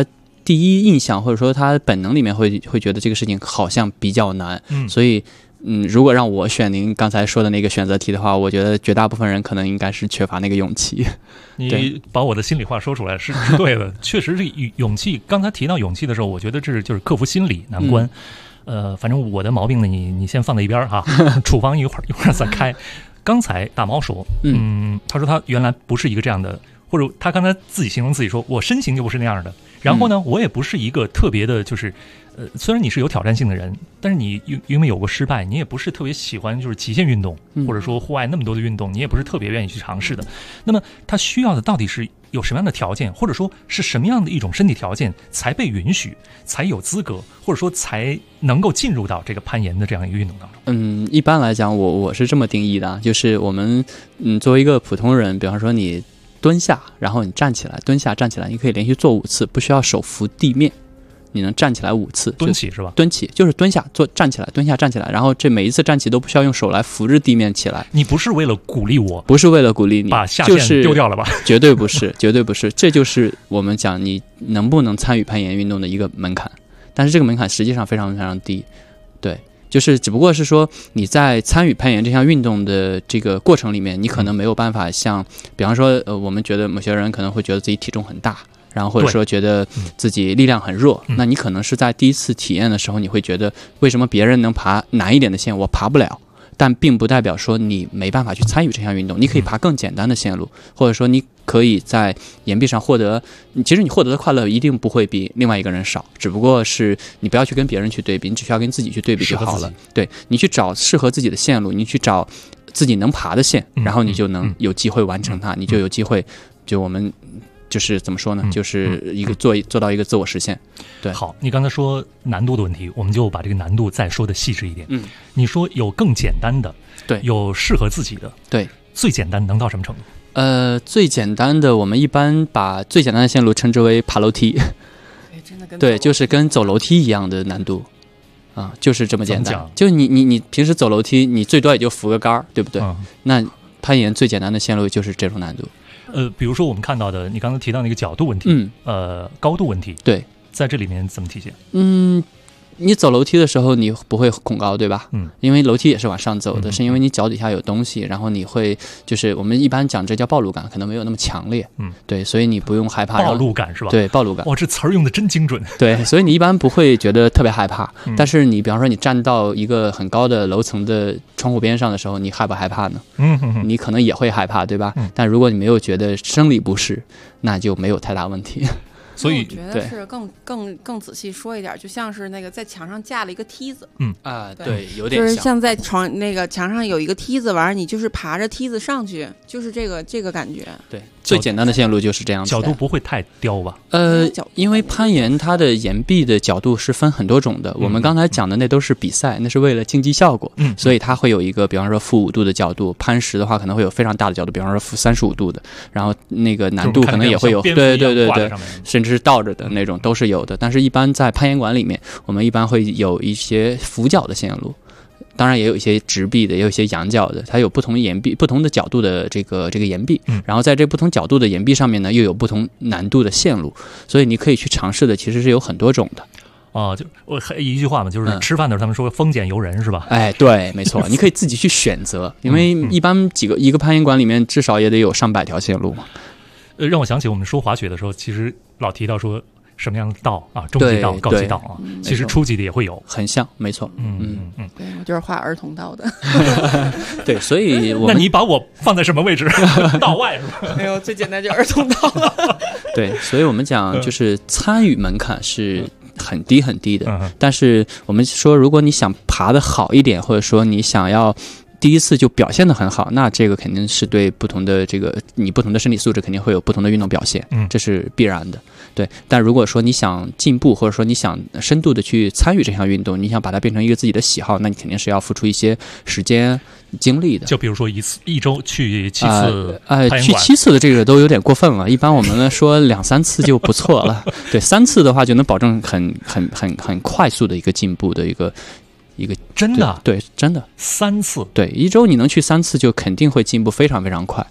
第一印象或者说他本能里面会觉得这个事情好像比较难，所以如果让我选您刚才说的那个选择题的话，我觉得绝大部分人可能应该是缺乏那个勇气。 你把我的心里话说出来是对的，确实是勇气。刚才提到勇气的时候，我觉得这就是克服心理难关。反正我的毛病呢，你先放在一边哈，处方一会儿再开。刚才大猫说，他说他原来不是一个这样的，或者他刚才自己形容自己说，我身形就不是那样的。然后呢，我也不是一个特别的，就是虽然你是有挑战性的人，但是你因为有过失败，你也不是特别喜欢就是极限运动，或者说户外那么多的运动，你也不是特别愿意去尝试的。那么他需要的到底是有什么样的条件，或者说是什么样的一种身体条件才被允许，才有资格，或者说才能够进入到这个攀岩的这样一个运动当中？ 一般来讲，我是这么定义的，就是我们作为一个普通人，比方说你蹲下，然后你站起来，蹲下站起来，你可以连续做5次，不需要手扶地面，你能站起来5次。 蹲起是吧？ 蹲起就是蹲下站起来，蹲下站起来，然后这每一次站起都不需要用手来扶着地面起来。 你不是为了鼓励我？ 不是为了鼓励你， 把下线丢掉了吧？ 绝对不是，绝对不是。这就是我们讲你能不能参与攀岩运动的一个门槛，但是这个门槛实际上非常非常低，对。就是只不过是说你在参与攀岩这项运动的这个过程里面，你可能没有办法像比方说我们觉得某些人可能会觉得自己体重很大，然后或者说觉得自己力量很弱，那你可能是在第一次体验的时候，你会觉得为什么别人能爬难一点的线我爬不了，但并不代表说你没办法去参与这项运动，你可以爬更简单的线路，或者说你可以在岩壁上获得，其实你获得的快乐一定不会比另外一个人少，只不过是你不要去跟别人去对比，你只需要跟自己去对比就好了。对，你去找适合自己的线路，你去找自己能爬的线，然后你就能有机会完成它，你就有机会，就我们就是怎么说呢，就是一个做到一个自我实现。对， 好，你刚才说难度的问题，我们就把这个难度再说的细致一点。你说有更简单的， 对， 有适合自己的， 对， 最简单能到什么程度？ 最简单的，我们一般把最简单的线路称之为爬楼梯。对，就是跟走楼梯一样的难度啊，就是这么简单。就你平时走楼梯，你最多也就扶个杆儿，对不对？那攀岩最简单的线路就是这种难度。 比如说我们看到的，你刚才提到那个角度问题，高度问题， 对， 在这里面怎么体现？ 你走楼梯的时候你不会恐高，对吧？因为楼梯也是往上走的，是因为你脚底下有东西，然后你会就是我们一般讲这叫暴露感，可能没有那么强烈，对，所以你不用害怕。 暴露感是吧？ 对，暴露感。 哇，这词儿用的真精准。 对，所以你一般不会觉得特别害怕，但是你比方说你站到一个很高的楼层的窗户边上的时候，你害不害怕呢？你可能也会害怕，对吧？但如果你没有觉得生理不适，那就没有太大问题。 所以我觉得是更仔细说一点，就像是那个在墙上架了一个梯子， 对，有点就是像在那个墙上有一个梯子，完了你就是爬着梯子上去，就是这个感觉。 对，最简单的线路就是这样子。 角度不会太刁吧？ 因为攀岩它的岩壁的角度是分很多种的，我们刚才讲的那都是比赛，那是为了竞技效果，所以它会有一个比方说负5度的角度，攀石的话可能会有非常大的角度，比方说负35度的，然后那个难度可能也会有，对，甚至是倒着的那种都是有的。但是一般在攀岩馆里面，我们一般会有一些俯角的线路，当然也有一些直壁的，也有一些仰角的，它有不同岩壁、不同的角度的这个岩壁，然后在这不同角度的岩壁上面呢，又有不同难度的线路，所以你可以去尝试的其实是有很多种的。 就我一句话嘛，就是吃饭的时候他们说丰俭由人是吧？ 哎，对，没错，你可以自己去选择，因为一般一个攀岩馆里面至少也得有上百条线路嘛。 让我想起我们说滑雪的时候，其实老提到说什么样的道啊，中级道、高级道啊，其实初级的也会有， 很像，没错。 对，我就是画儿童道的。 对，所以那你把我放在什么位置？道外是吧？ 没有，最简单就是儿童道了。 对，所以我们讲就是参与门槛是很低很低的，但是我们说，如果你想爬得好一点，或者说你想要第一次就表现得很好，那这个肯定是对不同的你不同的身体素质肯定会有不同的运动表现，这是必然的。对，但如果说你想进步，或者说你想深度的去参与这项运动，你想把它变成一个自己的喜好，那你肯定是要付出一些时间精力的。 就比如说一周去7次， 去7次的这个都有点过分了。一般我们呢说2-3次就不错了。对，3次的话就能保证很快速的一个进步的一个真的对真的 3次， 对，一周你能去3次就肯定会进步非常非常快。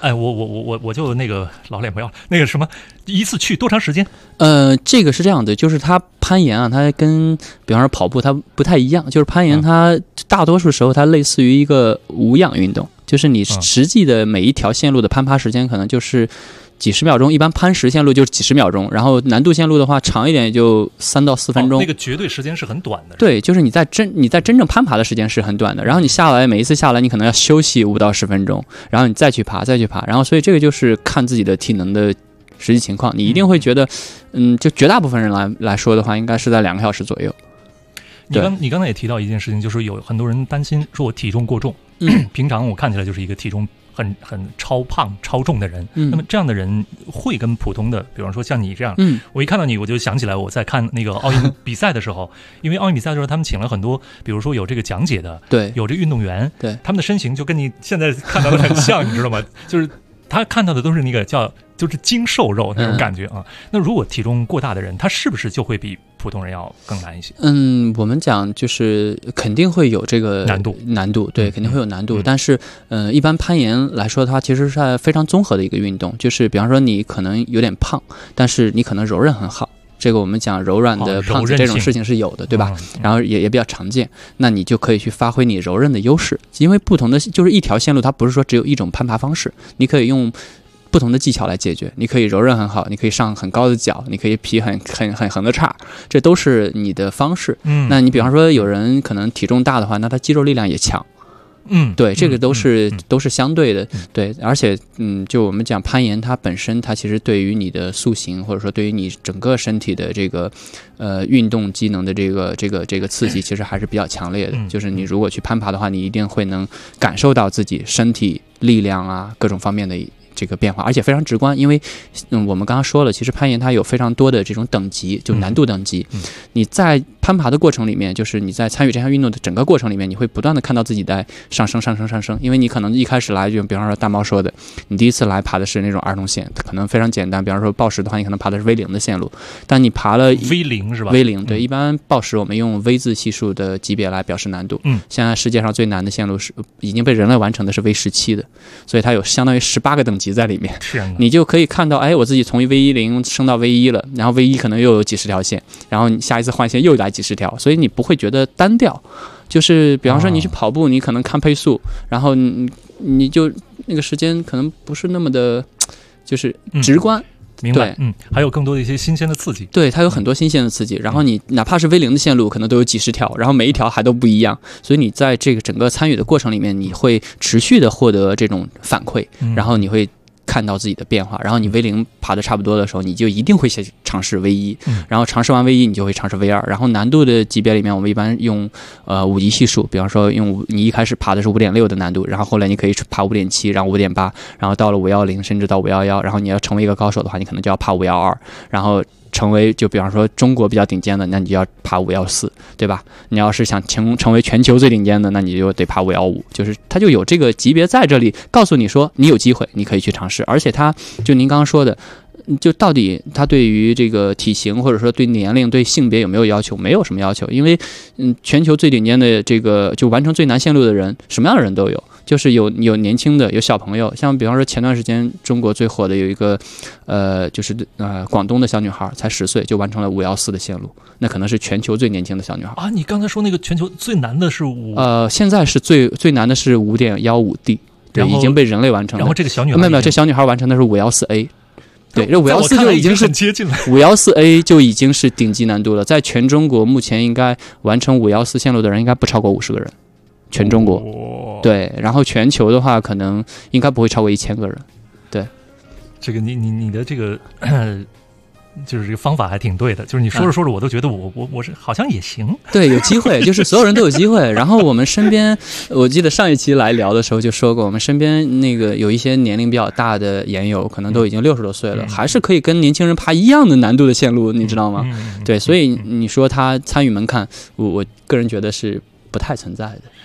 哎，我就那个老脸不要那个什么，一次去多长时间？ 这个是这样的，就是它攀岩啊，它跟比方说跑步它不太一样，就是攀岩它大多数时候它类似于一个无氧运动，就是你实际的每一条线路的攀爬时间可能就是几十秒钟，一般攀石线路就是几十秒钟，然后难度线路的话长一点也就3到4分钟。 那个绝对时间是很短的。 对，就是你在真正攀爬的时间是很短的，然后你下来每一次下来你可能要休息5到10分钟，然后你再去爬，然后所以这个就是看自己的体能的实际情况，你一定会觉得，就绝大部分人来说的话，应该是在2个小时左右。 你刚才也提到一件事情，就是有很多人担心说我体重过重，平常我看起来就是一个体重很超胖超重的人，那么这样的人会跟普通的，比方说像你这样，我一看到你我就想起来我在看那个奥运比赛的时候，因为奥运比赛的时候他们请了很多，比如说有这个讲解的， 对， 有这个运动员， 对， 他们的身形就跟你现在看到的很像，你知道吗？就是他看到的都是那个就是精瘦肉那种感觉啊。那如果体重过大的人，他是不是就会比普通人要更难一些？ 我们讲就是肯定会有这个难度，对，肯定会有难度。但是一般攀岩来说，它其实是非常综合的一个运动，就是比方说你可能有点胖，但是你可能柔韧很好。这个我们讲柔软的胖子这种事情是有的，对吧？然后也比较常见，那你就可以去发挥你柔韧的优势，因为不同的就是一条线路，它不是说只有一种攀爬方式，你可以用不同的技巧来解决。你可以柔韧很好，你可以上很高的脚，你可以劈很横的叉，这都是你的方式。那你比方说有人可能体重大的话，那他肌肉力量也强。对，这个都是相对的，对，而且就我们讲攀岩，它本身它其实对于你的塑形，或者说对于你整个身体的这个运动机能的这个刺激，其实还是比较强烈的。就是你如果去攀爬的话，你一定会能感受到自己身体力量啊各种方面的这个变化，而且非常直观。因为我们刚刚说了，其实攀岩它有非常多的这种等级，就难度等级。你在攀爬的过程里面，就是你在参与这项运动的整个过程里面，你会不断的看到自己在上升。因为你可能一开始来，就比方说大猫说的，你第一次来爬的是那种儿童线，可能非常简单。比方说抱石的话，你可能爬的是 V0 的线路，但你爬了 V0 是吧 ？V0 对，一般抱石我们用 V 字系数的级别来表示难度。现在世界上最难的线路是已经被人类完成的是 V17的，所以它有相当于18个等级在里面。你就可以看到，我自己从 V10 升到 V1 了，然后 V1 可能又有几十条线，然后你下一次换线又来几十条，所以你不会觉得单调。就是比方说你去跑步，你可能看配速，然后你就那个时间可能不是那么的，就是直观。 明白，还有更多的一些新鲜的刺激。 对，它有很多新鲜的刺激。然后你哪怕是 V0 的线路，可能都有几十条，然后每一条还都不一样。所以你在这个整个参与的过程里面，你会持续的获得这种反馈，然后你会看到自己的变化，然后你 V0 爬的差不多的时候，你就一定会尝试 V1，然后尝试完 V1，你就会尝试 V2，然后难度的级别里面，我们一般用5级系数，比方说你一开始爬的是5.6的难度，然后后来你可以爬5.7，然后5.8，然后到了510，甚至到511，然后你要成为一个高手的话，你可能就要爬512，然后成为就比方说中国比较顶尖的，那你就要爬514，对吧？你要是想成为全球最顶尖的，那你就得爬515，就是它就有这个级别在这里，告诉你说你有机会，你可以去尝试。而且它就您刚刚说的，就到底它对于这个体型或者说对年龄、对性别有没有要求？没有什么要求，因为全球最顶尖的这个就完成最难线路的人，什么样的人都有。就是有年轻的，有小朋友，像比方说前段时间中国最火的有一个就是广东的小女孩，才10岁就完成了514的线路，那可能是全球最年轻的小女孩啊。你刚才说那个全球最难的是现在是最难的是5.15D， 对，已经被人类完成了。 然后这个小女孩没有，这小女孩完成的是514A。对，这514就已经是很接近了 ，514A 就已经是顶级难度了。在全中国目前应该完成514线路的人应该不超过50个人，全中国。对，然后全球的话可能应该不会超过1000个人。对， 这个你的这个就是这个方法还挺对的，就是你说着说着我都觉得我是好像也行。 对，有机会，就是所有人都有机会。然后我们身边，我记得上一期来聊的时候就说过，我们身边那个有一些年龄比较大的岩友，可能都已经60多岁了，还是可以跟年轻人爬一样的难度的线路，你知道吗？对，所以你说他参与门槛，我个人觉得是不太存在的。对。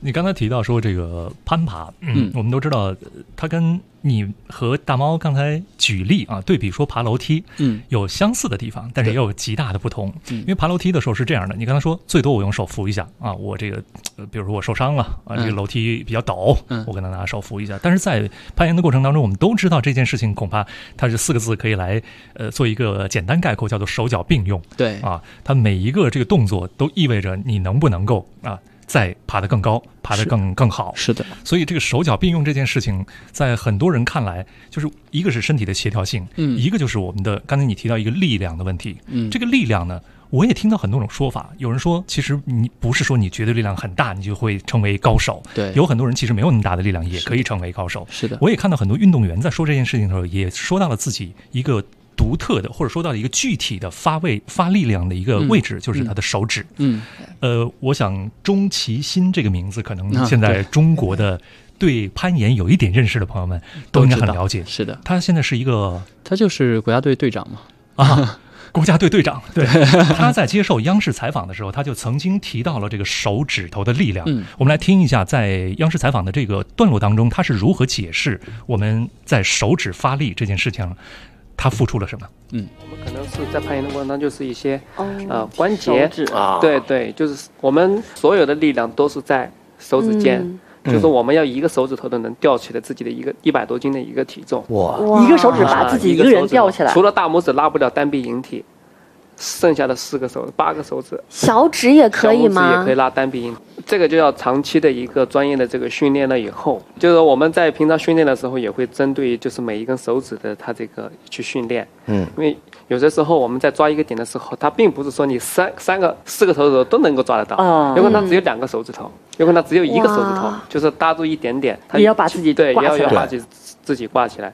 你刚才提到说这个攀爬，我们都知道，它跟你和大猫刚才举例啊对比说爬楼梯，有相似的地方，但是也有极大的不同。因为爬楼梯的时候是这样的，你刚才说最多我用手扶一下啊，我这个比如说我受伤了啊，这个楼梯比较陡，我可能拿手扶一下。但是在攀岩的过程当中，我们都知道这件事情恐怕它是4个字可以来做一个简单概括，叫做手脚并用。 对啊，它每一个这个动作都意味着你能不能够啊再爬得更高，爬得更好。 是的， 所以这个手脚并用这件事情，在很多人看来，就是一个是身体的协调性，一个就是我们的刚才你提到一个力量的问题。这个力量呢，我也听到很多种说法。有人说，其实你不是说你绝对力量很大，你就会成为高手。 对， 有很多人其实没有那么大的力量，也可以成为高手。 是的， 我也看到很多运动员在说这件事情的时候，也说到了自己一个独特的，或者说到一个具体的发力量的一个位置，就是他的手指。我想钟其鑫这个名字，可能现在中国的对攀岩有一点认识的朋友们都应该很了解。 是的， 他现在是一个， 他就是国家队队长嘛。 啊，国家队队长。对，他在接受央视采访的时候，他就曾经提到了这个手指头的力量。我们来听一下，在央视采访的这个段落当中，他是如何解释我们在手指发力这件事情。他付出了什么？ 我们可能是在攀岩的过程当中，就是一些关节，对，就是我们所有的力量都是在手指间，就是我们要一个手指头都能吊起来自己的一个100多斤的一个体重。 一个手指把自己一个人吊起来， 除了大拇指拉不了单臂引体，剩下的8个手指， 小指也可以吗？ 小拇指也可以拉单臂引体。这个就要长期的一个专业的这个训练了以后，就是我们在平常训练的时候也会针对就是每一根手指的它这个去训练。因为有的时候我们在抓一个点的时候，它并不是说你4个手指头都能够抓得到，有可能它只有2个手指头，有可能它只有1个手指头，就是搭住一点点，它也要把自己挂起来， 要把自己挂起来。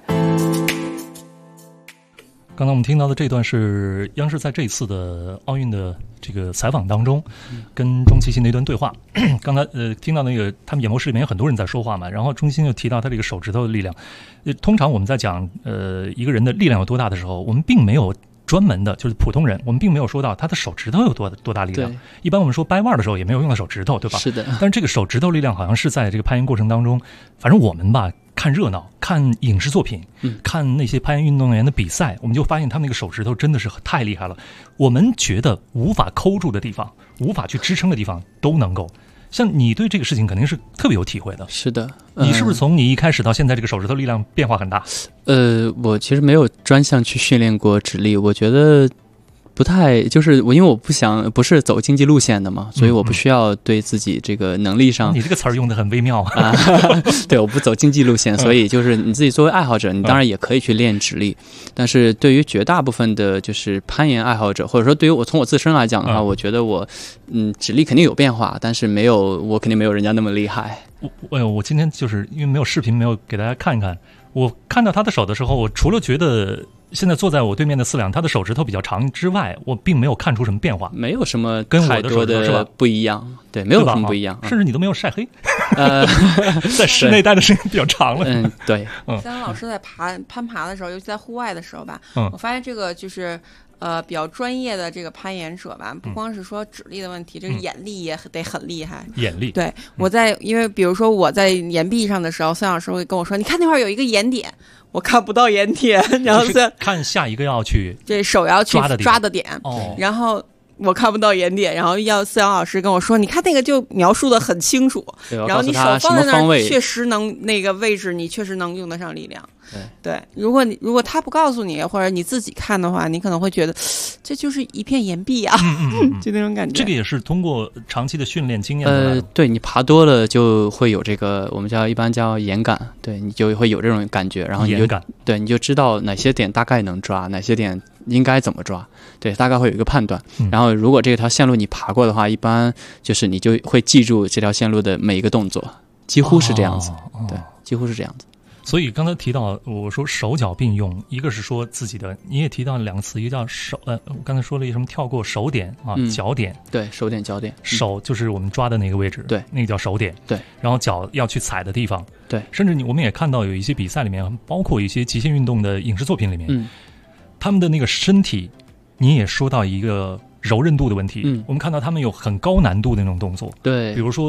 刚才我们听到的这段是央视在这一次的奥运的这个采访当中，跟钟其鑫的一段对话。刚才听到那个他们演播室里面有很多人在说话嘛，然后钟其鑫就提到他这个手指头的力量。通常我们在讲一个人的力量有多大的时候，我们并没有专门的，就是普通人，我们并没有说到他的手指头有多大力量。一般我们说掰腕的时候也没有用到手指头，对吧？ 是的。 但是这个手指头力量好像是在这个攀岩过程当中，反正我们吧。看热闹，看影视作品，看那些攀岩运动员的比赛，我们就发现他们那个手指头真的是太厉害了。我们觉得无法抠住的地方，无法去支撑的地方，都能够。像你对这个事情肯定是特别有体会的。 是的， 你是不是从你一开始到现在，这个手指头力量变化很大？ 我其实没有专项去训练过指力，我觉得。不太就是我，因为我不是走竞技路线的嘛，所以我不需要对自己这个能力上。 你这个词儿用得很微妙啊！对，我不走竞技路线，所以就是你自己作为爱好者，你当然也可以去练指力。但是对于绝大部分的就是攀岩爱好者，或者说对于从我自身来讲的话，我觉得我指力肯定有变化，但是我肯定没有人家那么厉害。 我今天就是因为没有视频，没有给大家看一看。我看到他的手的时候，我除了觉得现在坐在我对面的4两，他的手指头比较长之外，我并没有看出什么变化， 没有什么跟我的手指头是吧不一样，对，没有什么不一样， 甚至你都没有晒黑，在室内待的时间比较长了。 对， 像老师在攀爬的时候，尤其在户外的时候吧，我发现这个就是比较专业的这个攀岩者吧，不光是说指力的问题，这个眼力也得很厉害。 眼力， 对，因为比如说我在岩壁上的时候，孙老师会跟我说：“你看那块儿有一个岩点。”我看不到岩点，然后看下一个要去这手要去抓的点，然后我看不到岩点，然后要思阳老师跟我说，你看那个就描述的很清楚，然后你手放在那儿，确实能那个位置，你确实能用得上力量。对，如果他不告诉你，或者你自己看的话，你可能会觉得这就是一片岩壁啊，就那种感觉。 这个也是通过长期的训练经验对，你爬多了就会有这个我们一般叫岩感，对，你就会有这种感觉，然后你就知道哪些点大概能抓，哪些点应该怎么抓，对，大概会有一个判断。然后如果这条线路你爬过的话，一般就是你就会记住这条线路的每一个动作，几乎是这样子，对，几乎是这样子。 所以刚才提到我说手脚并用，一个是说自己的，你也提到2个词，一个叫手，我刚才说了一个什么跳过手点啊，脚点， 对，手点脚点， 手就是我们抓的那个位置， 对， 那个叫手点， 对， 然后脚要去踩的地方， 对， 甚至我们也看到有一些比赛里面，包括一些极限运动的影视作品里面，他们的那个身体，你也说到一个柔韧度的问题，我们看到他们有很高难度的那种动作， 对， 比如说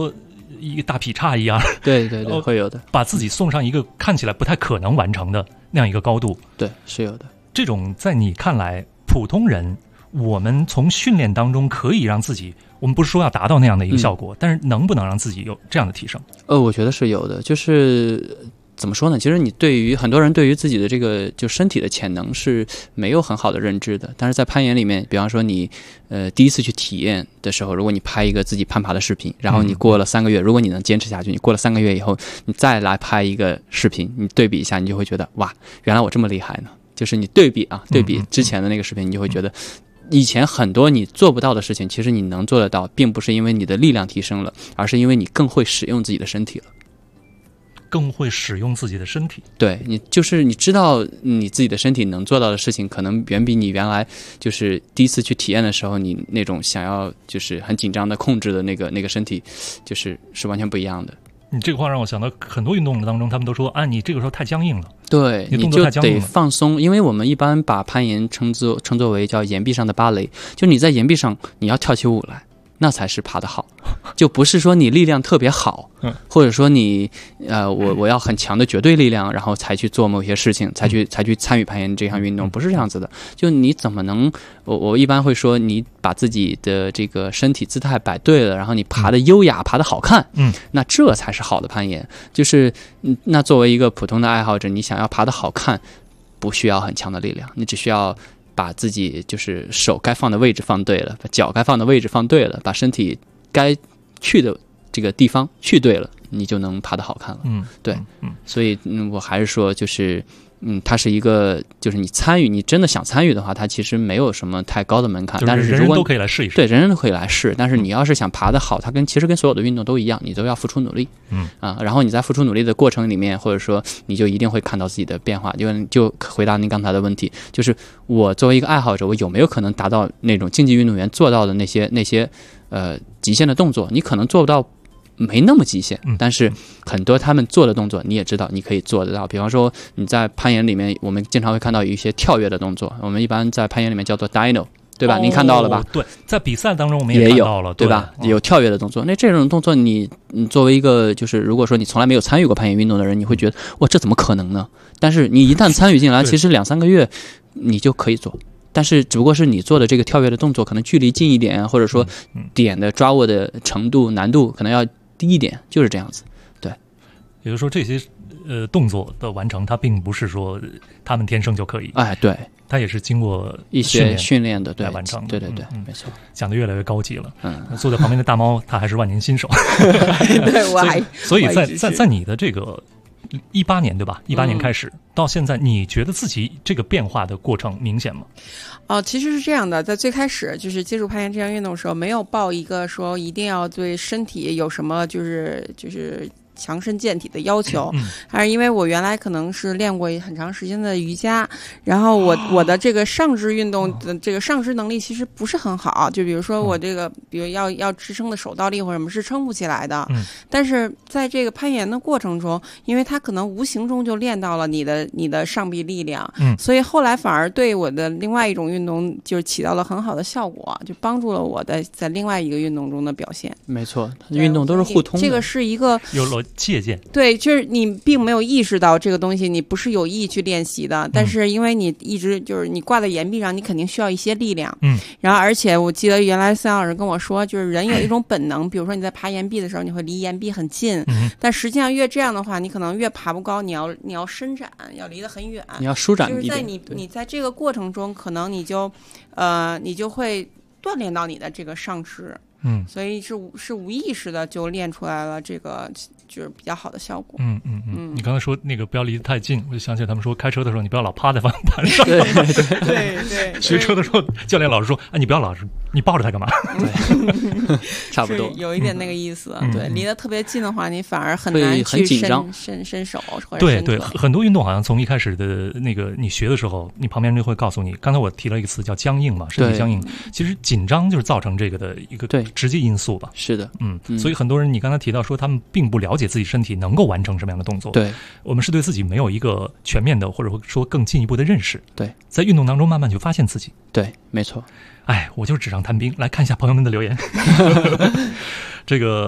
一个大劈叉一样， 对对对，会有的， 把自己送上一个看起来不太可能完成的那样一个高度。 对，是有的。 这种在你看来，普通人我们从训练当中可以让自己，我们不是说要达到那样的一个效果，但是能不能让自己有这样的提升？ 我觉得是有的，就是怎么说呢？其实你对于很多人对于自己的这个就身体的潜能是没有很好的认知的，但是在攀岩里面，比方说你第一次去体验的时候，如果你拍一个自己攀爬的视频，然后你过了3个月，如果你能坚持下去，你过了3个月以后，你再来拍一个视频，你对比一下，你就会觉得哇，原来我这么厉害呢。就是你对比之前的那个视频，你就会觉得以前很多你做不到的事情，其实你能做得到，并不是因为你的力量提升了，而是因为你更会使用自己的身体了。 更会使用自己的身体， 对，你就是你知道你自己的身体能做到的事情，可能远比你原来就是第一次去体验的时候，你那种想要就是很紧张的控制的那个身体，是完全不一样的。 你这个话让我想到很多运动当中，他们都说你这个时候太僵硬了。 对， 你就得放松，因为我们一般把攀岩称作为叫岩壁上的芭蕾，就你在岩壁上你要跳起舞来，那才是爬得好，就不是说你力量特别好，或者说你我要很强的绝对力量，然后才去做某些事情，才去参与攀岩这项运动，不是这样子的。就你怎么能，我一般会说，你把自己的这个身体姿态摆对了，然后你爬得优雅，爬得好看，那这才是好的攀岩。就是那作为一个普通的爱好者，你想要爬得好看，不需要很强的力量，你只需要把自己就是手该放的位置放对了，把脚该放的位置放对了，把身体该去的这个地方去对了，你就能爬得好看了。对，所以我还是说，就是它是一个，就是你参与，你真的想参与的话，它其实没有什么太高的门槛，但是人人都可以来试一试。 对，人人都可以来试，但是你要是想爬得好，它其实跟所有的运动都一样，你都要付出努力。然后你在付出努力的过程里面，或者说你就一定会看到自己的变化。就回答您刚才的问题，就是我作为一个爱好者，我有没有可能达到那种竞技运动员做到的那些极限的动作？你可能做不到。没那么极限，但是很多他们做的动作你也知道你可以做得到。比方说你在攀岩里面，我们经常会看到有一些跳跃的动作，我们一般在攀岩里面叫做 Dino， 对吧？您看到了吧？ 对，在比赛当中我们也看到了， 对吧？有跳跃的动作。那这种动作你作为一个就是如果说你从来没有参与过攀岩运动的人，你会觉得哇，这怎么可能呢？但是你一旦参与进来，其实2-3个月你就可以做。但是只不过是你做的这个跳跃的动作可能距离近一点，或者说点的抓握的程度难度可能要低一点，就是这样子。对， 也就是说这些动作的完成，它并不是说他们天生就可以。 对， 它也是经过一些训练的来完成的。 对，没错。 讲得越来越高级了。坐在旁边的大猫，他还是万年新手。 对，我还所以在你的这个18年对吧？18年开始到现在，你觉得自己这个变化的过程明显吗？ 其实是这样的，在最开始就是接触攀岩这项运动的时候，没有抱一个说一定要对身体有什么就是强身健体的要求，还是因为我原来可能是练过很长时间的瑜伽，然后我的这个上肢运动的这个上肢能力其实不是很好，就比如说我这个比如要支撑的手倒立或者什么是撑不起来的，但是在这个攀岩的过程中，因为它可能无形中就练到了你的上臂力量，所以后来反而对我的另外一种运动就是起到了很好的效果，就帮助了我在另外一个运动中的表现。 没错，运动都是互通的， 这个是一个有了借鉴。 对，就是你并没有意识到这个东西，你不是有意去练习的，但是因为你一直就是你挂在岩壁上，你肯定需要一些力量。然后而且我记得原来孙老师跟我说，就是人有一种本能，比如说你在爬岩壁的时候，你会离岩壁很近，但实际上越这样的话，你可能越爬不高，你要伸展，要离得很远， 你要舒展一点。 就是在你在这个过程中，可能你就会锻炼到你的这个上肢。所以是无意识的就练出来了这个就是比较好的效果。 你刚才说那个不要离得太近，我就想起他们说开车的时候你不要老趴在方向盘上。 对。 学车的时候教练老师说你不要老是你抱着他干嘛？ 对，差不多有一点那个意思。对，离得特别近的话，你反而很难去伸手或者伸对，很多运动好像从一开始的那个你学的时候，你旁边就会告诉你，刚才我提了一个词叫僵硬嘛，身体僵硬。其实紧张就是造成这个的一个直接因素吧。 是的， 所以很多人你刚才提到说他们并不了解自己身体能够完成什么样的动作。 对， 我们是对自己没有一个全面的或者说更进一步的认识。 对， 在运动当中慢慢就发现自己。 对，没错。 我就是纸上谈兵。来看一下朋友们的留言。这个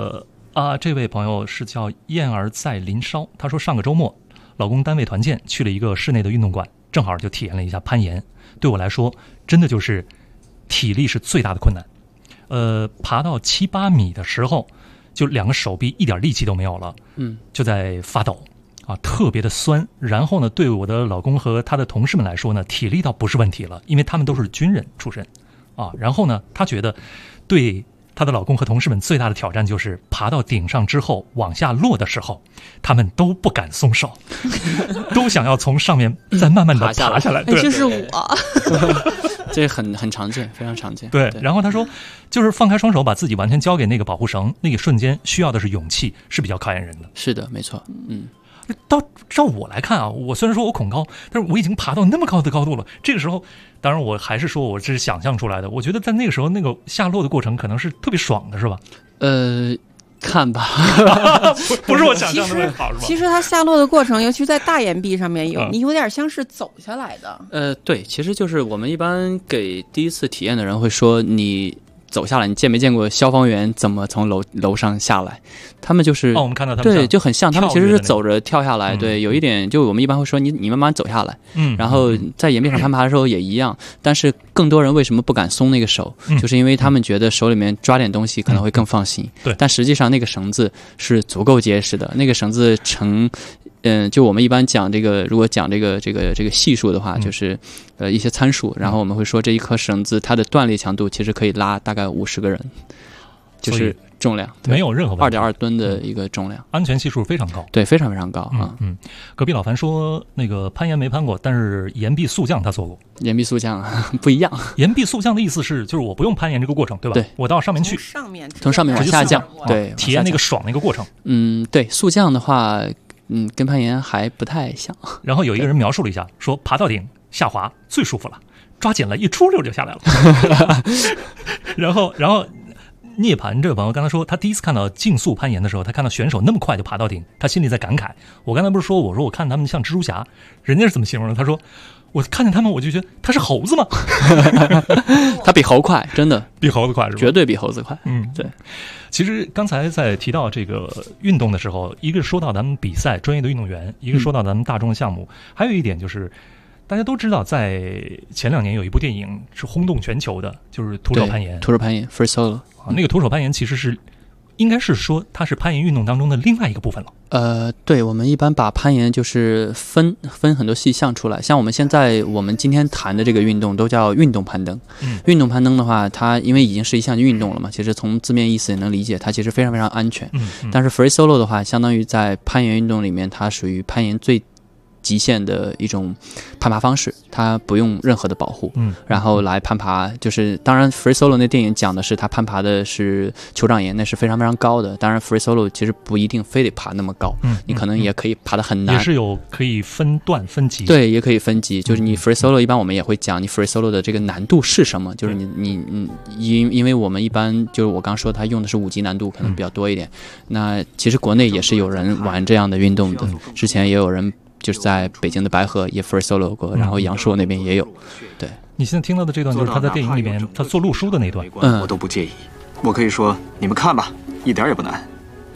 这位朋友是叫燕儿在林梢，他说上个周末老公单位团建去了一个室内的运动馆，正好就体验了一下攀岩。对我来说真的就是体力是最大的困难。爬到7、8米的时候，就2个手臂一点力气都没有了，就在发抖啊，特别的酸。然后呢，对我的老公和他的同事们来说呢，体力倒不是问题了，因为他们都是军人出身啊。然后呢，他觉得对他的老公和同事们最大的挑战就是爬到顶上之后往下落的时候，他们都不敢松手，都想要从上面再慢慢的爬下来。对， 就是我。 这很常见，非常常见。 对，然后他说，就是放开双手，把自己完全交给那个保护绳，那个瞬间需要的是勇气，是比较考验人的。 是的，没错。 照我来看啊，我虽然说我恐高，但是我已经爬到那么高的高度了。这个时候，当然我还是说我这是想象出来的。我觉得在那个时候，那个下落的过程可能是特别爽的，是吧？ 看吧， 不是我想象的那么好，是吧？ 其实它下落的过程，尤其在大岩壁上面，你有点像是走下来的。 对，其实就是我们一般给第一次体验的人会说，你走下来，你见没见过消防员怎么从楼上下来？他们就是我们看到他们对，就很像，他们其实是走着跳下来。对，有一点就我们一般会说你慢慢走下来，然后在岩壁上攀爬的时候也一样。但是更多人为什么不敢松那个手，就是因为他们觉得手里面抓点东西可能会更放心。 对， 但实际上那个绳子是足够结实的，那个绳子就我们一般讲这个，如果讲这个系数的话，就是一些参数，然后我们会说这一颗绳子它的断裂强度其实可以拉大概50个人，就是重量没有任何问题 ，2.2吨的一个重量， 安全系数非常高， 对，非常非常高啊。 隔壁老樊说那个攀岩没攀过，但是岩壁速降他做过。 岩壁速降不一样， 岩壁速降的意思是就是我不用攀岩这个过程，对吧？ 对， 我到上面去， 从上面往下降，对， 体验那个爽那个过程。 对，速降的话。跟攀岩还不太像。 然后有一个人描述了一下，说爬到顶下滑最舒服了，抓紧了一出溜就下来了。然后涅槃这个朋友刚才说，他第一次看到竞速攀岩的时候，他看到选手那么快就爬到顶，他心里在感慨。我刚才不是说我看他们像蜘蛛侠，人家是怎么形容的？他说我看见他们我就觉得他是猴子吗？ 他比猴快，真的比猴子快是吧？ 绝对比猴子快。 对。其实刚才在提到这个运动的时候，一个说到咱们比赛专业的运动员，一个说到咱们大众的项目，还有一点就是大家都知道，在前2年有一部电影是轰动全球的，就是徒手攀岩。 徒手攀岩 Free Solo 那个徒手攀岩其实是应该是说它是攀岩运动当中的另外一个部分了。 对，我们一般把攀岩就是分很多细项出来，像我们今天谈的这个运动都叫运动攀登。运动攀登的话，它因为已经是一项运动了嘛，其实从字面意思也能理解，它其实非常非常安全。但是 Free Solo 的话，相当于在攀岩运动里面，它属于攀岩最极限的一种攀爬方式，它不用任何的保护，然后来攀爬。就是当然 Free Solo 那电影讲的是他攀爬的是酋长岩，那是非常非常高的。当然 Free Solo 其实不一定非得爬那么高，你可能也可以爬得很难， 也是有可以分段分级。 对，也可以分级。就是你 Free Solo 一般我们也会讲你 Free Solo 的这个难度是什么，就是因为我们一般就是我刚说他用的是5级难度，可能比较多一点。那其实国内也是有人玩这样的运动的，之前也有人就是在北京的白河也 Free Solo 过，然后阳朔那边也有。对， 你现在听到的这段就是他在电影里面他做路书的那段。 我都不介意，我可以说你们看吧，一点也不难。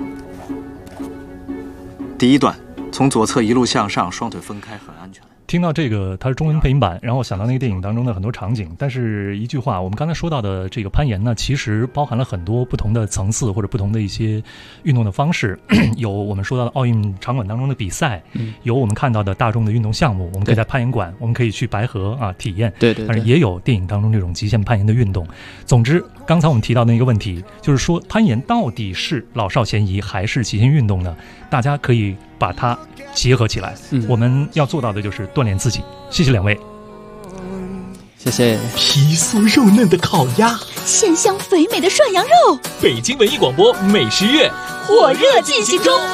第一段从左侧一路向上，双腿分开，很安全。 听到这个，它是中文配音版，然后想到那个电影当中的很多场景。但是一句话，我们刚才说到的这个攀岩呢，其实包含了很多不同的层次或者不同的一些运动的方式。有我们说到的奥运场馆当中的比赛，有我们看到的大众的运动项目，我们可以在攀岩馆，我们可以去白河体验。 对。 但是也有电影当中这种极限攀岩的运动。总之，刚才我们提到的那个问题，就是说攀岩到底是老少咸宜还是极限运动呢？大家可以把它结合起来。我们要做到的就是锻炼自己。谢谢两位， 谢谢。 皮酥肉嫩的烤鸭， 鲜香肥美的涮羊肉， 北京文艺广播美食月火热进行中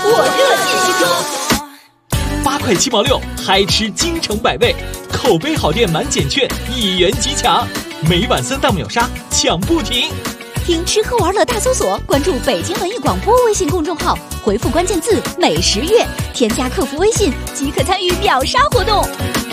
，8块7毛6，嗨吃京城百味，口碑好店满减券1元即抢，每晚3档秒杀抢不停。 听吃喝玩乐大搜索，关注北京文艺广播微信公众号，回复关键字美食月，添加客服微信即可参与秒杀活动。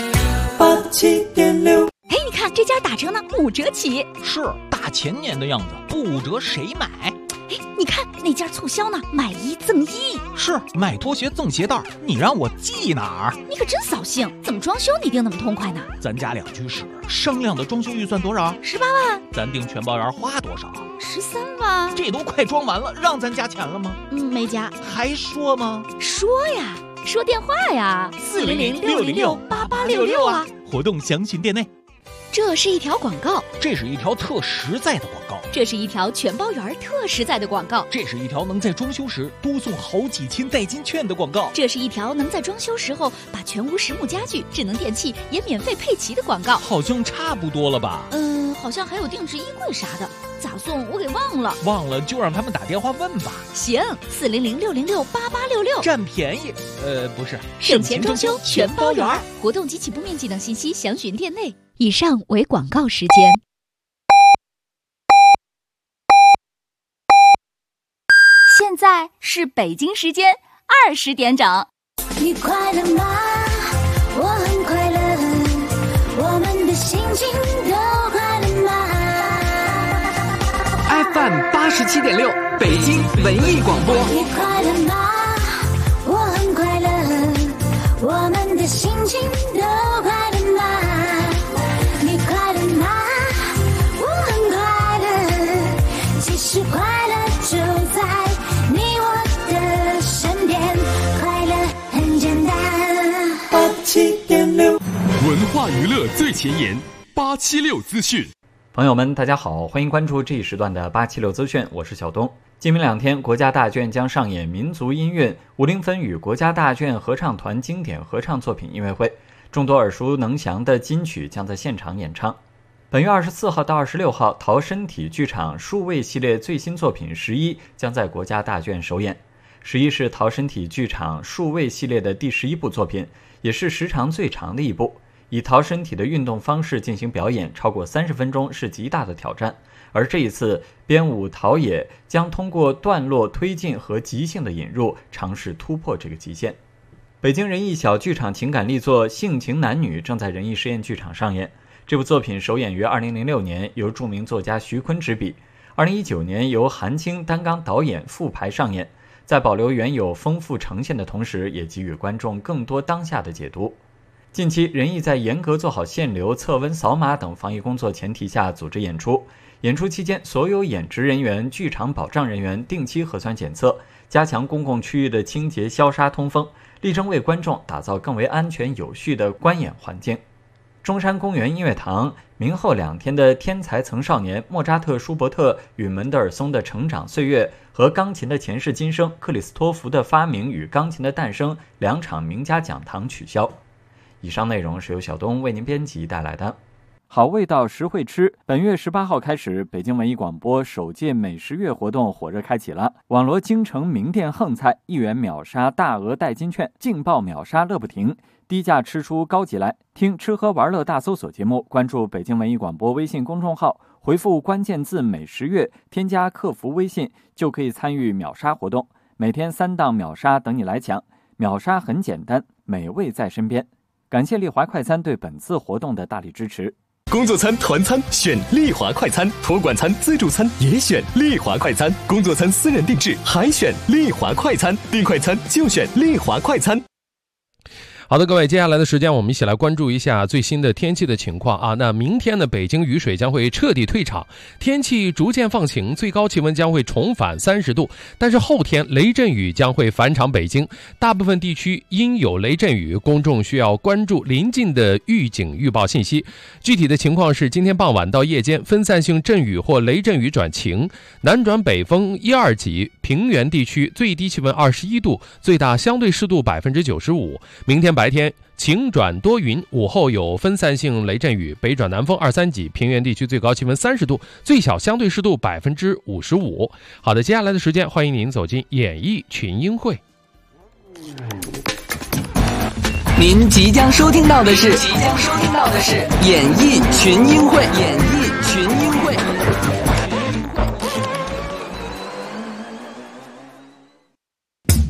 87.6。 哎，你看这家打折呢，5折起。 是大前年的样子，不5折谁买？ 哎，你看那家促销呢，买1赠1。 是买拖鞋赠鞋带，你让我记哪儿？ 你可真扫兴，怎么装修你定那么痛快呢？ 咱家两居室，商量的装修预算多少 ？18万。 咱订全包园花多少 ？13万。 这都快装完了，让咱加钱了吗？ 没加。 还说吗？ 说呀，说电话呀，400-606-8866啊。 活动详询店内。 这是一条广告， 这是一条特实在的广告， 这是一条全包园特实在的广告， 这是一条能在装修时多送好几千代金券的广告， 这是一条能在装修时候把全屋实木家具、智能电器也免费配齐的广告。 好像差不多了吧？ 好像还有定制衣柜啥的，咋送我给忘了。 忘了就让他们打电话问吧。 行，400-606-8866， 占便宜。不是， 省钱装修全包园。活动及起步面积等信息详询店内。以上为广告时间。 现在是北京时间20点整。 你快乐吗？我很快乐，我们的心情都快乐吗 ？FM 87.6，北京文艺广播。 你快乐吗？我很快乐，我们的心情都快乐吗？你快乐吗？我很快乐，其实快乐就在你我的身边，快乐很简单。 87.6，文化娱乐最前沿，876资讯。 朋友们，大家好，欢迎关注这一时段的876资讯，我是小东。今明2天，国家大剧院将上演民族音乐吴玲芬与国家大剧院合唱团经典合唱作品音乐会，众多耳熟能详的金曲将在现场演唱。本月24号到26号，陶身体剧场数位系列最新作品11将在国家大剧院首演。11是陶身体剧场数位系列的第11部作品，也是时长最长的一部。以陶身体的运动方式进行表演，超过30分钟是极大的挑战。而这一次，编舞陶冶将通过段落推进和即兴的引入，尝试突破这个极限。北京人艺小剧场情感力作《性情男女》正在人艺实验剧场上演。这部作品首演于2006年，由著名作家徐坤执笔。2019年由韩青担纲导演复排上演，在保留原有丰富呈现的同时，也给予观众更多当下的解读。近期，人艺在严格做好限流、测温、扫码等防疫工作前提下组织演出。演出期间，所有演职人员、剧场保障人员定期核酸检测，加强公共区域的清洁、消杀、通风，力争为观众打造更为安全有序的观演环境。中山公园音乐堂明后2天的天才曾少年莫扎特、舒伯特与门德尔松的成长岁月和钢琴的前世今生、克里斯托弗的发明与钢琴的诞生2场名家讲堂取消。以上内容是由小东为您编辑带来的。好味道实惠吃，本月18号开始，北京文艺广播首届美食月活动火热开启了。网罗京城名店横菜，1元秒杀大额代金券，劲爆秒杀乐不停，低价吃出高级来。听吃喝玩乐大搜索节目，关注北京文艺广播微信公众号，回复关键字美食月，添加客服微信，就可以参与秒杀活动。每天3档秒杀等你来抢，秒杀很简单，美味在身边。感谢丽华快餐对本次活动的大力支持。 工作餐、团餐选丽华快餐，托管餐、自助餐也选丽华快餐，工作餐私人定制还选丽华快餐，订快餐就选丽华快餐。 好的，各位，接下来的时间我们一起来关注一下最新的天气的情况啊。那明天呢，北京雨水将会彻底退场，天气逐渐放晴，最高气温将会重返30度。但是后天雷阵雨将会返场北京，大部分地区因有雷阵雨，公众需要关注临近的预警预报信息。具体的情况是，今天傍晚到夜间分散性阵雨或雷阵雨转晴，南转北风1、2级，平原地区最低气温21度，最大相对湿度95%。明天白天晴转多云，午后有分散性雷阵雨，北转南风2、3级，平原地区最高气温30度，最小相对湿度55%。好的，接下来的时间，欢迎您走进演艺群英会。 您即将收听到的是演艺群英会。